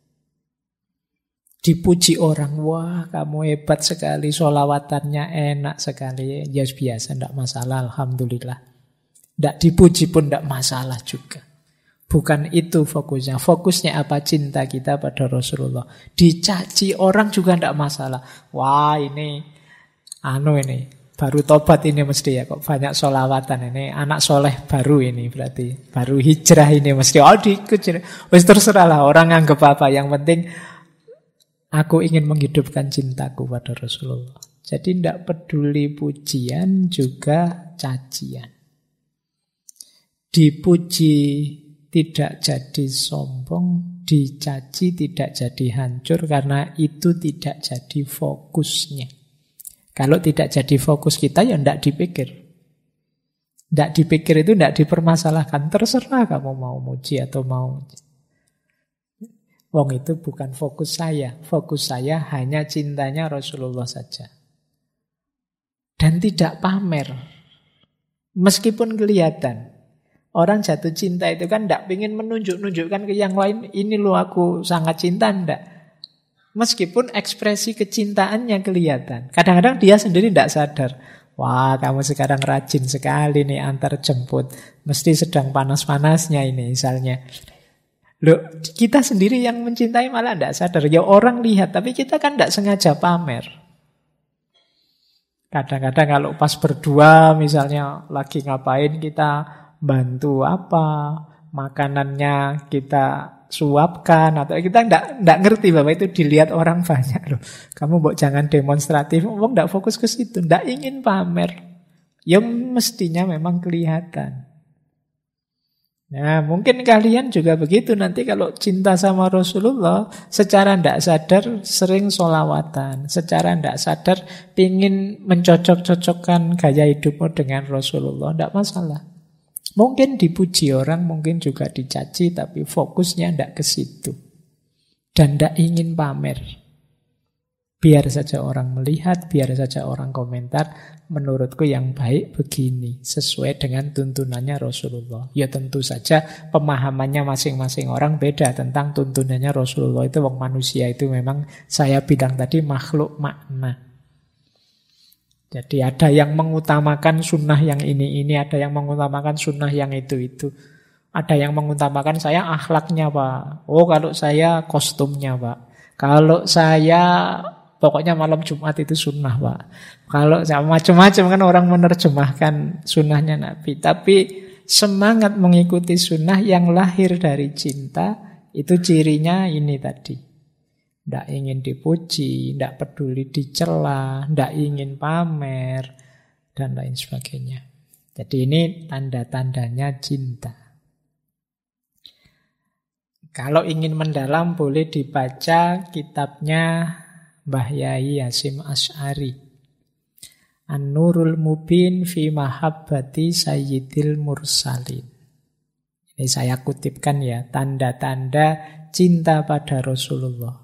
Dipuji orang, wah kamu hebat sekali, sholawatannya enak sekali. Ya biasa, tidak masalah, alhamdulillah. Tidak dipuji pun tidak masalah juga. Bukan itu fokusnya. Fokusnya apa? Cinta kita pada Rasulullah. Dicaci orang juga tidak masalah. Wah ini baru tobat ini mesti ya, kok banyak sholawatan ini, anak soleh baru ini berarti, baru hijrah ini mesti. Oh diikut, wis terserah lah orang anggap apa, yang penting aku ingin menghidupkan cintaku pada Rasulullah. Jadi tidak peduli pujian juga cacian. Dipuji tidak jadi sombong, dicaci tidak jadi hancur, karena itu tidak jadi fokusnya. Kalau tidak jadi fokus kita, ya tidak dipikir. Tidak dipikir itu tidak dipermasalahkan. Terserah kamu mau muji atau mau. Wong itu bukan fokus saya. Fokus saya hanya cintanya Rasulullah saja. Dan tidak pamer. Meskipun kelihatan. Orang jatuh cinta itu kan tidak ingin menunjukkan ke yang lain, ini loh aku sangat cinta, tidak. Meskipun ekspresi kecintaannya kelihatan. Kadang-kadang dia sendiri tidak sadar. Wah, kamu sekarang rajin sekali nih antar jemput. Mesti sedang panas-panasnya ini misalnya. Loh, kita sendiri yang mencintai malah tidak sadar. Ya orang lihat, tapi kita kan tidak sengaja pamer. Kadang-kadang kalau pas berdua misalnya lagi ngapain, kita bantu apa, makanannya kita suapkan, atau kita tidak ngerti bahwa itu dilihat orang banyak loh. Kamu jangan demonstratif, tidak fokus ke situ, tidak ingin pamer. Ya mestinya memang kelihatan. Nah mungkin kalian juga begitu nanti kalau cinta sama Rasulullah, secara tidak sadar sering sholawatan, secara tidak sadar ingin mencocok-cocokkan gaya hidupmu dengan Rasulullah, tidak masalah. Mungkin dipuji orang, mungkin juga dicaci, tapi fokusnya tidak ke situ. Dan tidak ingin pamer. Biar saja orang melihat, biar saja orang komentar, menurutku yang baik begini, sesuai dengan tuntunannya Rasulullah. Ya tentu saja pemahamannya masing-masing orang beda tentang tuntunannya Rasulullah. Itu wong manusia itu memang saya bilang tadi makhluk makna. Jadi ada yang mengutamakan sunnah yang ini, ada yang mengutamakan sunnah yang itu. Ada yang mengutamakan saya akhlaknya Pak. Oh kalau saya kostumnya Pak. Kalau saya pokoknya malam Jumat itu sunnah Pak. Kalau saya macam-macam kan orang menerjemahkan sunnahnya Nabi. Tapi semangat mengikuti sunnah yang lahir dari cinta, itu cirinya ini tadi. Tidak ingin dipuji, tidak peduli dicela, tidak ingin pamer, dan lain sebagainya. Jadi ini tanda-tandanya cinta. Kalau ingin mendalam boleh dibaca kitabnya Mbah Yai Hasyim Asy'ari. An-Nurul Mubin fi Mahabbati Sayyidil Mursalin. Ini saya kutipkan ya, tanda-tanda cinta pada Rasulullah.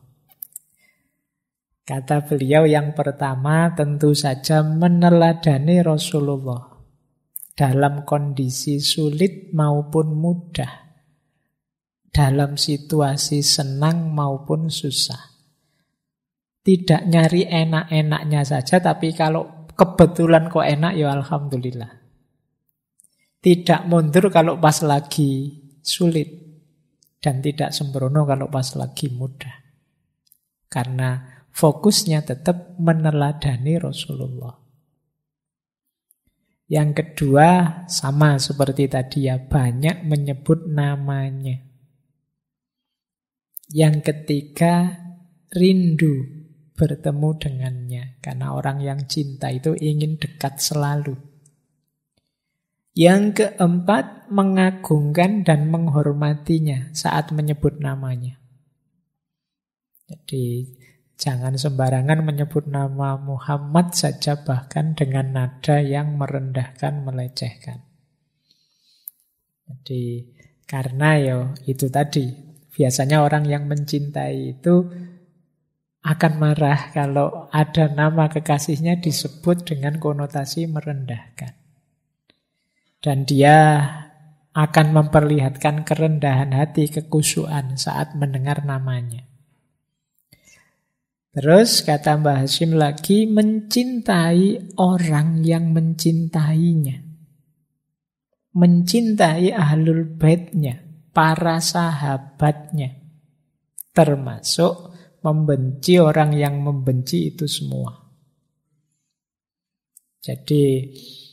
Kata beliau yang pertama tentu saja meneladani Rasulullah dalam kondisi sulit maupun mudah, dalam situasi senang maupun susah. Tidak nyari enak-enaknya saja, tapi kalau kebetulan kok enak ya alhamdulillah. Tidak mundur kalau pas lagi sulit, dan tidak sembrono kalau pas lagi mudah. Karena fokusnya tetap meneladani Rasulullah. Yang kedua, sama seperti tadi ya, banyak menyebut namanya. Yang ketiga, rindu bertemu dengannya. Karena orang yang cinta itu ingin dekat selalu. Yang keempat, mengagungkan dan menghormatinya saat menyebut namanya. Jadi jangan sembarangan menyebut nama Muhammad saja, bahkan dengan nada yang merendahkan, melecehkan. Jadi karena ya itu tadi, biasanya orang yang mencintai itu akan marah kalau ada nama kekasihnya disebut dengan konotasi merendahkan. Dan dia akan memperlihatkan kerendahan hati, kekhusyuan saat mendengar namanya. Terus kata Mbah Hashim lagi, mencintai orang yang mencintainya. Mencintai ahlul baitnya, para sahabatnya. Termasuk membenci orang yang membenci itu semua. Jadi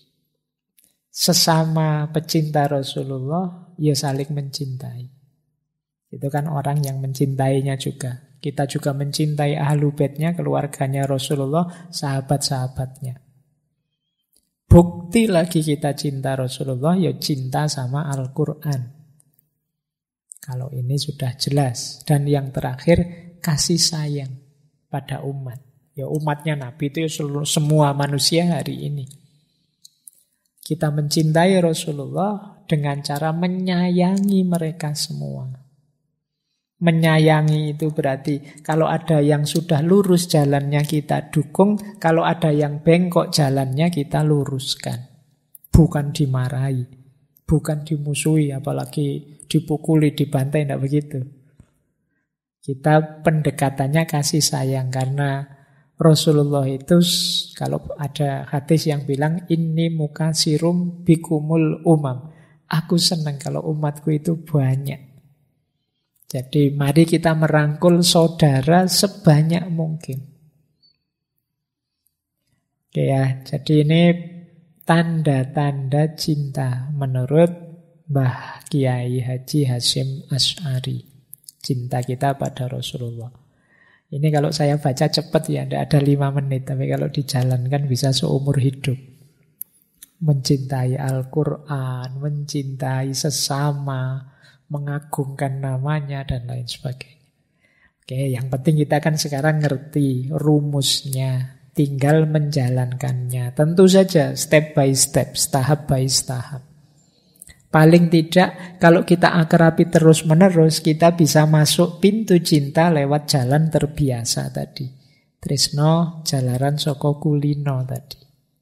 sesama pecinta Rasulullah, ya saling mencintai. Itu kan orang yang mencintainya juga. Kita juga mencintai ahlu baitnya, keluarganya Rasulullah, sahabat-sahabatnya. Bukti lagi kita cinta Rasulullah, ya cinta sama Al-Quran. Kalau ini sudah jelas. Dan yang terakhir, kasih sayang pada umat. Ya umatnya Nabi itu semua manusia hari ini. Kita mencintai Rasulullah dengan cara menyayangi mereka semua. Menyayangi itu berarti kalau ada yang sudah lurus jalannya kita dukung, kalau ada yang bengkok jalannya kita luruskan. Bukan dimarahi, bukan dimusuhi, apalagi dipukuli, dibantai, tidak begitu. Kita pendekatannya kasih sayang karena Rasulullah itu kalau ada hadis yang bilang inni mukasirum bikumul umam. Aku senang kalau umatku itu banyak. Jadi mari kita merangkul saudara sebanyak mungkin. Oke ya, jadi ini tanda-tanda cinta menurut Mbah Kiai Haji Hasyim Asy'ari. Cinta kita pada Rasulullah. Ini kalau saya baca cepat ya, tidak ada 5 menit. Tapi kalau dijalankan bisa seumur hidup. Mencintai Al-Quran, mencintai sesama, mengagungkan namanya, dan lain sebagainya. Oke, yang penting kita kan sekarang ngerti rumusnya. Tinggal menjalankannya. Tentu saja step by step, tahap by tahap. Paling tidak kalau kita akrabi terus-menerus, kita bisa masuk pintu cinta lewat jalan terbiasa tadi. Tresno, jalaran saka kulino tadi.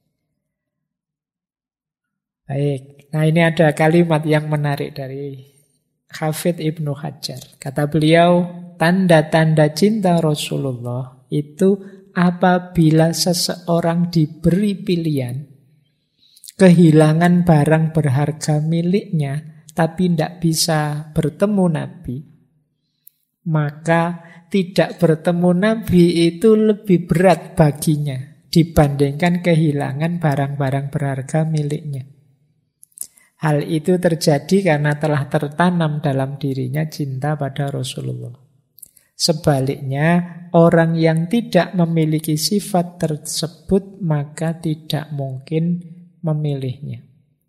Baik, nah ini ada kalimat yang menarik dari Hafidz Ibnu Hajar. Kata beliau, tanda-tanda cinta Rasulullah itu apabila seseorang diberi pilihan, kehilangan barang berharga miliknya, tapi tidak bisa bertemu Nabi, maka tidak bertemu Nabi itu lebih berat baginya dibandingkan kehilangan barang-barang berharga miliknya. Hal itu terjadi karena telah tertanam dalam dirinya cinta pada Rasulullah. Sebaliknya, orang yang tidak memiliki sifat tersebut maka tidak mungkin memilihnya.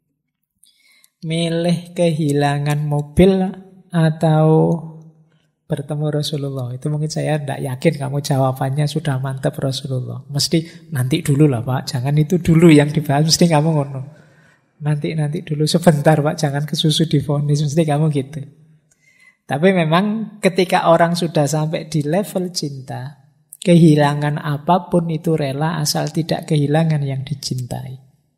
Milih kehilangan mobil atau bertemu Rasulullah, itu mungkin saya tidak yakin kamu jawabannya sudah mantap Rasulullah. Mesti nanti dulu lah Pak, jangan itu dulu yang dibahas, mesti kamu ngono. Nanti dulu sebentar Pak, jangan kesusu divonis, mesti kamu gitu. Tapi memang ketika orang sudah sampai di level cinta, kehilangan apapun itu rela asal tidak kehilangan yang dicintai.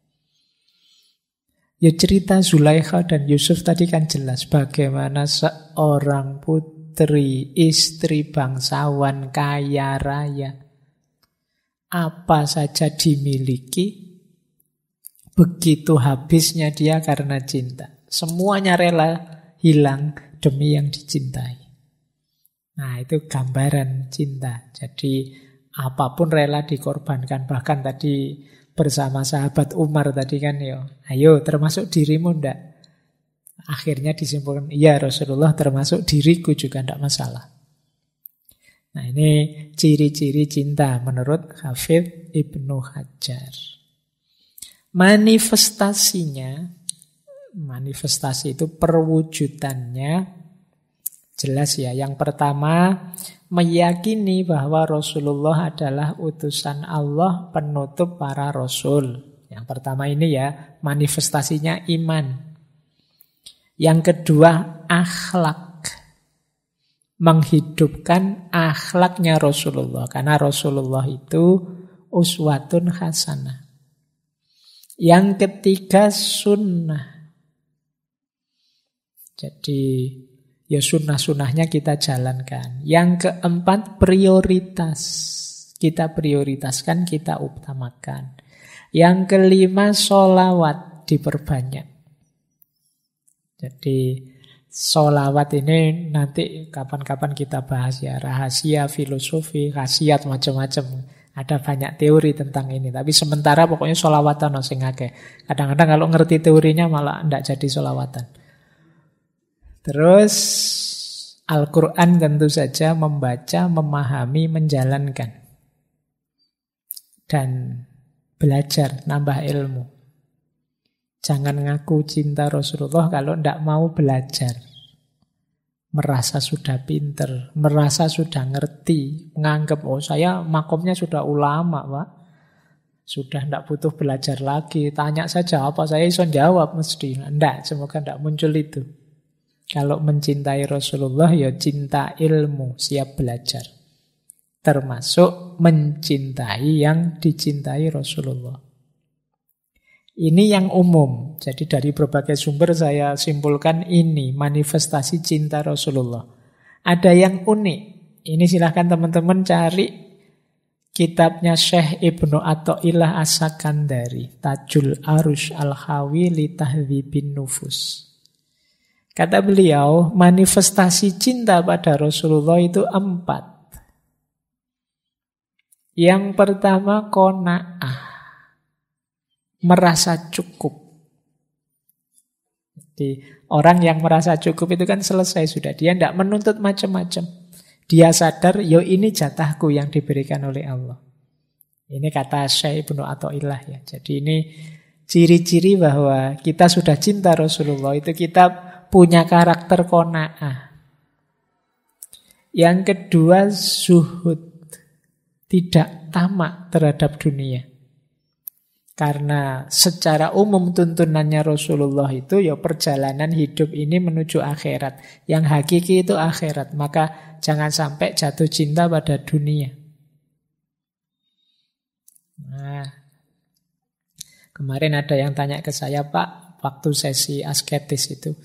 Ya cerita Zulaikha dan Yusuf tadi kan jelas bagaimana seorang putri, istri bangsawan kaya raya, apa saja dimiliki, begitu habisnya dia karena cinta. Semuanya rela hilang demi yang dicintai. Nah itu gambaran cinta. Jadi apapun rela dikorbankan. Bahkan tadi bersama sahabat Umar tadi kan ya, ayo termasuk dirimu ndak? Akhirnya disimpulkan, iya Rasulullah termasuk diriku juga ndak masalah. Nah ini ciri-ciri cinta menurut Hafidz Ibnu Hajar. Manifestasi itu perwujudannya jelas ya. Yang pertama, meyakini bahwa Rasulullah adalah utusan Allah, penutup para rasul. Yang pertama ini ya, manifestasinya iman. Yang kedua, akhlak. Menghidupkan akhlaknya Rasulullah. Karena Rasulullah itu uswatun hasanah. Yang ketiga, sunnah. Jadi ya sunnah-sunnahnya kita jalankan. Yang keempat, prioritas. Kita prioritaskan, kita utamakan. Yang kelima, sholawat diperbanyak. Jadi sholawat ini nanti kapan-kapan kita bahas ya. Rahasia, filosofi, khasiat, macam-macam. Ada banyak teori tentang ini. Tapi sementara pokoknya sholawatan sing akeh. Kadang-kadang kalau ngerti teorinya malah tidak jadi sholawatan. Terus Al-Quran tentu saja membaca, memahami, menjalankan. Dan belajar, nambah ilmu. Jangan ngaku cinta Rasulullah kalau tidak mau belajar. Merasa sudah pinter, merasa sudah ngerti, menganggap, oh saya makomnya sudah ulama, Pak. Sudah tidak butuh belajar lagi, tanya saja apa saya bisa jawab mesti. Tidak, semoga tidak muncul itu. Kalau mencintai Rasulullah ya cinta ilmu, siap belajar. Termasuk mencintai yang dicintai Rasulullah. Ini yang umum. Jadi dari berbagai sumber saya simpulkan ini manifestasi cinta Rasulullah. Ada yang unik. Ini silahkan teman-teman cari kitabnya Syekh Ibnu Athaillah As-Sakandari, Tajul Arush Al-Hawi li Tahdhibin Nufus. Kata beliau, manifestasi cinta pada Rasulullah itu 4. Yang pertama, qanaah. Merasa cukup. Jadi orang yang merasa cukup itu kan selesai sudah. Dia tidak menuntut macam-macam. Dia sadar, yo ini jatahku yang diberikan oleh Allah. Ini kata Syekh Ibnu Athaillah ya. Jadi ini ciri-ciri bahwa kita sudah cinta Rasulullah itu kita punya karakter qanaah. Yang kedua, zuhud. Tidak tamak terhadap dunia. Karena secara umum tuntunannya Rasulullah itu ya perjalanan hidup ini menuju akhirat. Yang hakiki itu akhirat. Maka jangan sampai jatuh cinta pada dunia. Nah, kemarin ada yang tanya ke saya, Pak, waktu sesi asketis itu.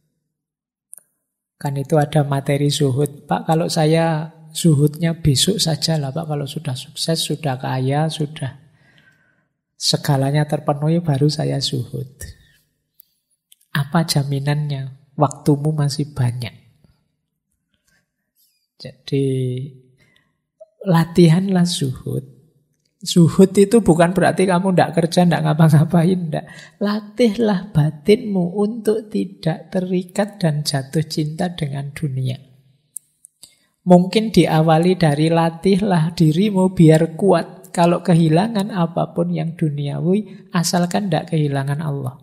Kan itu ada materi zuhud. Pak, kalau saya zuhudnya besok saja lah, Pak. Kalau sudah sukses, sudah kaya, sudah segalanya terpenuhi baru saya zuhud. Apa jaminannya? Waktumu masih banyak. Jadi latihanlah zuhud. Zuhud itu bukan berarti kamu tidak kerja, tidak ngapa-ngapain. Tidak. Latihlah batinmu untuk tidak terikat dan jatuh cinta dengan dunia. Mungkin diawali dari latihlah dirimu biar kuat. Kalau kehilangan apapun yang duniawi, asalkan tidak kehilangan Allah.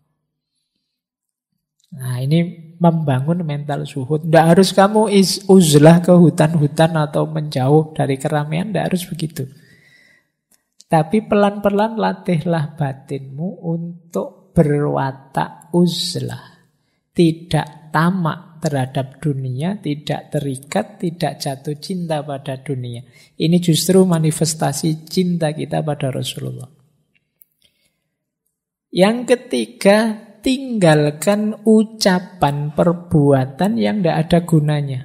Nah, ini membangun mental zuhud. Tidak harus kamu uzlah ke hutan-hutan atau menjauh dari keramaian, tidak harus begitu. Tapi pelan-pelan latihlah batinmu untuk berwatak uzlah. Tidak tamak terhadap dunia, tidak terikat, tidak jatuh cinta pada dunia. Ini justru manifestasi cinta kita pada Rasulullah. Yang ketiga, tinggalkan ucapan perbuatan yang tidak ada gunanya.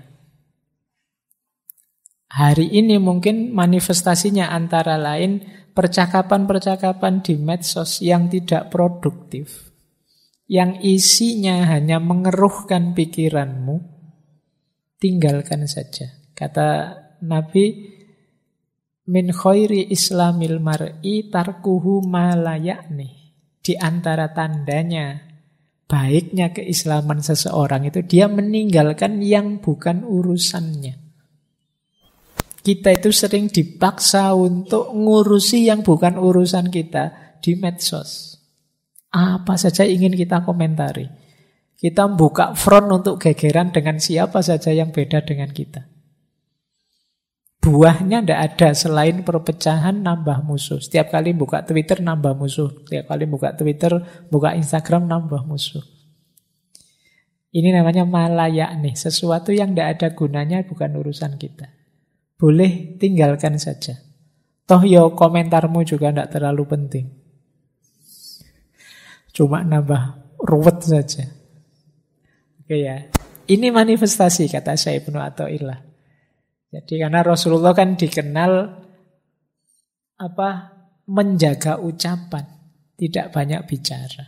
Hari ini mungkin manifestasinya antara lain percakapan-percakapan di medsos yang tidak produktif. Yang isinya hanya mengeruhkan pikiranmu, tinggalkan saja. Kata Nabi, min khairi islamil mar'i tarkuhu ma la ya'ni. Di antara tandanya baiknya keislaman seseorang itu dia meninggalkan yang bukan urusannya. Kita itu sering dipaksa untuk ngurusi yang bukan urusan kita di medsos. Apa saja ingin kita komentari. Kita buka front untuk gegeran dengan siapa saja yang beda dengan kita. Buahnya tidak ada selain perpecahan, nambah musuh. Setiap kali buka Twitter, nambah musuh. Setiap kali buka Twitter, buka Instagram, nambah musuh. Ini namanya malayak nih. Sesuatu yang tidak ada gunanya bukan urusan kita. Boleh tinggalkan saja. Toh yo komentarmu juga tidak terlalu penting. Cuma nambah ruwet saja. Oke ya. Ini manifestasi kata Syekh Ibnu Athaillah. Jadi karena Rasulullah kan dikenal menjaga ucapan, tidak banyak bicara.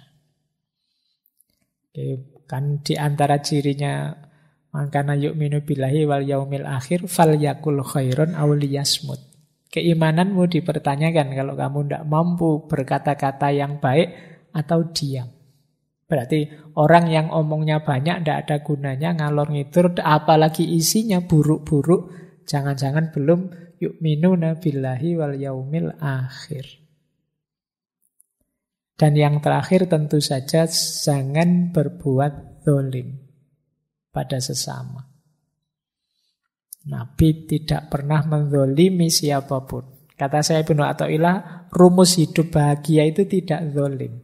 Oke, kan di antara cirinya man kana yu'minu billahi wal yaumil akhir falyakul khairon aw liyasmut. Keimananmu dipertanyakan kalau kamu tidak mampu berkata-kata yang baik atau diam. Berarti orang yang omongnya banyak tidak ada gunanya, ngalor ngidur, apalagi isinya buruk-buruk, jangan-jangan belum yu'minuna billahi wal yaumil akhir. Dan yang terakhir tentu saja jangan berbuat zalim pada sesama. Nabi tidak pernah menzalimi siapapun. Kata saya Ibnu Athaillah, rumus hidup bahagia itu tidak zalim.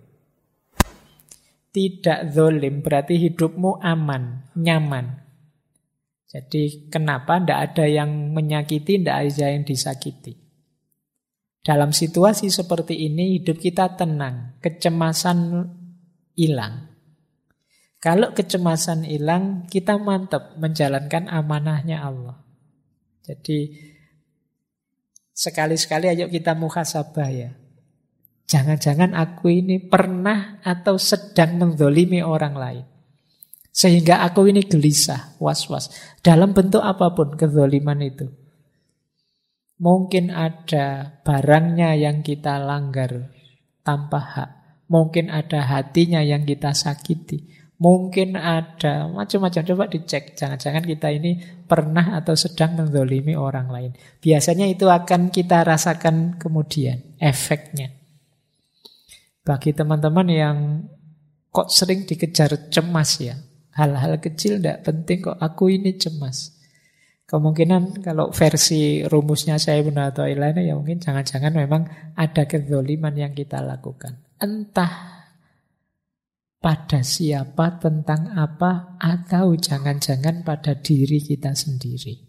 Tidak zalim berarti hidupmu aman, nyaman. Jadi kenapa tidak ada yang menyakiti, tidak ada yang disakiti. Dalam situasi seperti ini hidup kita tenang, kecemasan hilang. Kalau kecemasan hilang, kita mantap menjalankan amanahnya Allah. Jadi sekali-sekali ayo kita muhasabah ya. Jangan-jangan aku ini pernah atau sedang menzalimi orang lain. Sehingga aku ini gelisah, was-was. Dalam bentuk apapun kezaliman itu. Mungkin ada barangnya yang kita langgar tanpa hak. Mungkin ada hatinya yang kita sakiti. Mungkin ada macam-macam. Coba dicek. Jangan-jangan kita ini pernah atau sedang menzalimi orang lain. Biasanya itu akan kita rasakan kemudian. Efeknya. Bagi teman-teman yang kok sering dikejar cemas ya. Hal-hal kecil tidak penting kok. Aku ini cemas. Kemungkinan kalau versi rumusnya saya benar atau lainnya ya mungkin jangan-jangan memang ada kezaliman yang kita lakukan. Entah pada siapa, tentang apa, atau jangan-jangan pada diri kita sendiri.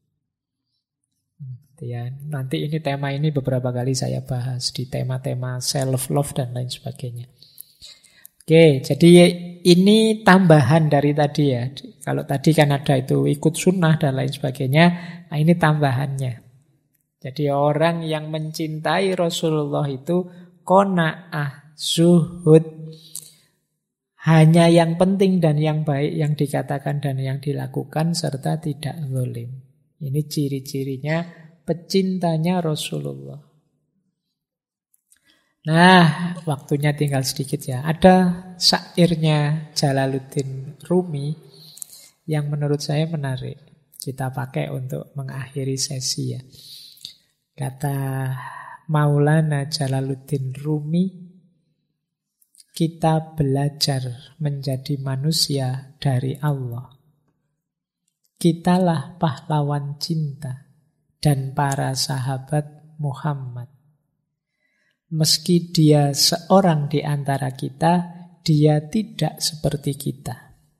Ya, nanti ini tema ini beberapa kali saya bahas di tema-tema self-love dan lain sebagainya. Oke, jadi ini tambahan dari tadi ya. Kalau tadi kan ada itu ikut sunnah dan lain sebagainya, nah ini tambahannya. Jadi orang yang mencintai Rasulullah itu qanaah, zuhud, hanya yang penting dan yang baik yang dikatakan dan yang dilakukan serta tidak zalim. Ini ciri-cirinya pecintanya Rasulullah. Nah, waktunya tinggal sedikit ya. Ada syairnya Jalaluddin Rumi yang menurut saya menarik. Kita pakai untuk mengakhiri sesi ya. Kata Maulana Jalaluddin Rumi, kita belajar menjadi manusia dari Allah. Kitalah pahlawan cinta dan para sahabat Muhammad. Meski dia seorang di antara kita, dia tidak seperti kita.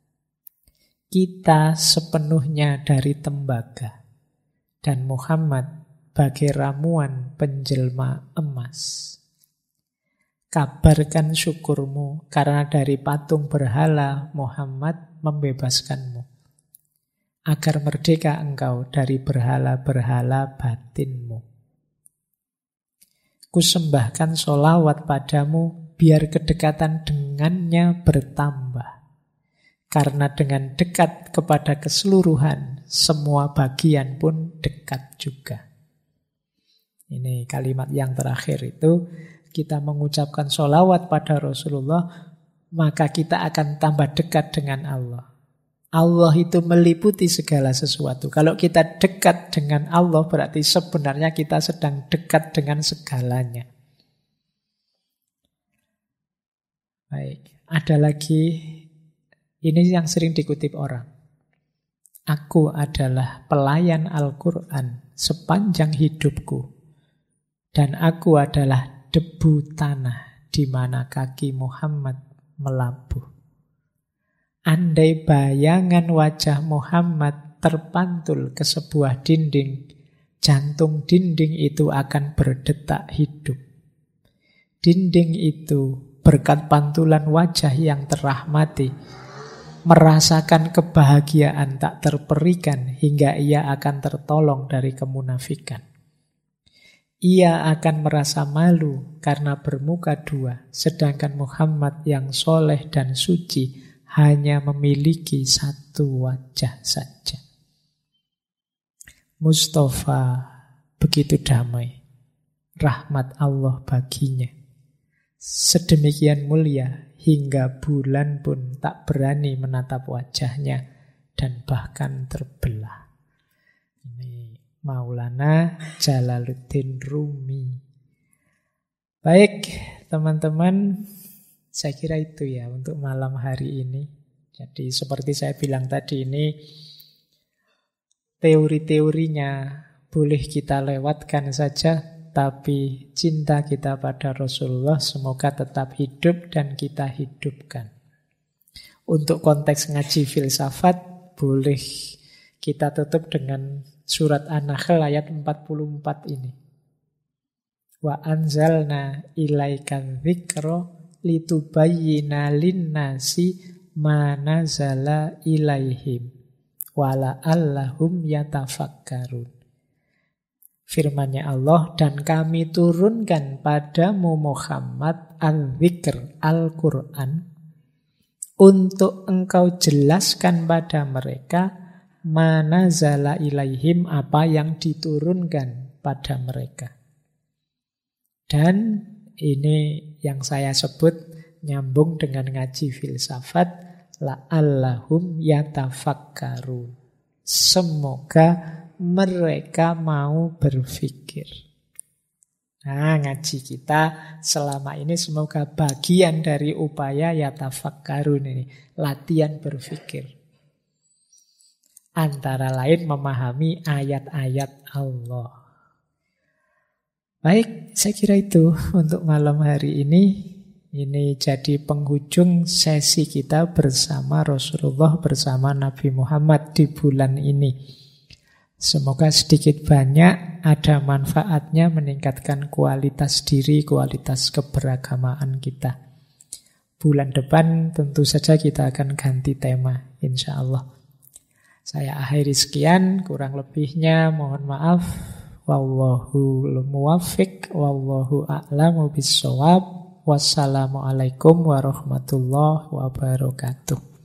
Kita sepenuhnya dari tembaga, dan Muhammad bagai ramuan penjelma emas. Kabarkan syukurmu karena dari patung berhala Muhammad membebaskanmu. Agar merdeka engkau dari berhala-berhala batinmu. Kusembahkan sholawat padamu biar kedekatan dengannya bertambah. Karena dengan dekat kepada keseluruhan, semua bagian pun dekat juga. Ini kalimat yang terakhir itu, kita mengucapkan sholawat pada Rasulullah, maka kita akan tambah dekat dengan Allah. Allah itu meliputi segala sesuatu. Kalau kita dekat dengan Allah, berarti sebenarnya kita sedang dekat dengan segalanya. Baik, ada lagi. Ini yang sering dikutip orang. Aku adalah pelayan Al-Quran sepanjang hidupku. Dan aku adalah debu tanah di mana kaki Muhammad melabuh. Andai bayangan wajah Muhammad terpantul ke sebuah dinding, jantung dinding itu akan berdetak hidup. Dinding itu berkat pantulan wajah yang terrahmati merasakan kebahagiaan tak terperikan hingga ia akan tertolong dari kemunafikan. Ia akan merasa malu karena bermuka dua, sedangkan Muhammad yang soleh dan suci hanya memiliki satu wajah saja. Mustafa begitu damai, rahmat Allah baginya. Sedemikian mulia hingga bulan pun tak berani menatap wajahnya dan bahkan terbelah. Ini Maulana Jalaluddin Rumi. Baik, teman-teman, saya kira itu ya untuk malam hari ini. Jadi seperti saya bilang tadi, ini teori-teorinya boleh kita lewatkan saja, tapi cinta kita pada Rasulullah semoga tetap hidup dan kita hidupkan. Untuk konteks ngaji filsafat, boleh kita tutup dengan surat An-Nahl ayat 44 ini. Wa anzalna ilaika dzikra litubayyina linnasi ma nazala ilaihim wa la'allahum yatafakkarun. Firman-Nya Allah, dan kami turunkan padamu Muhammad al-Dzikr, Al-Quran, untuk engkau jelaskan pada mereka mana zala ilaihim, apa yang diturunkan pada mereka. Dan ini yang saya sebut nyambung dengan ngaji filsafat, la'allahum yatafakkarun. Semoga mereka mau berpikir. Nah, ngaji kita selama ini semoga bagian dari upaya yatafakkarun ini, latihan berpikir. Antara lain memahami ayat-ayat Allah. Baik, saya kira itu untuk malam hari ini. Ini jadi penghujung sesi kita bersama Rasulullah, bersama Nabi Muhammad di bulan ini. Semoga sedikit banyak ada manfaatnya, meningkatkan kualitas diri, kualitas keberagamaan kita. Bulan depan tentu saja kita akan ganti tema, insya Allah. Saya akhiri sekian, kurang lebihnya mohon maaf. Wallahu muwaffiq, wallahu a'lamu bissawab. Wassalamualaikum warahmatullahi wabarakatuh.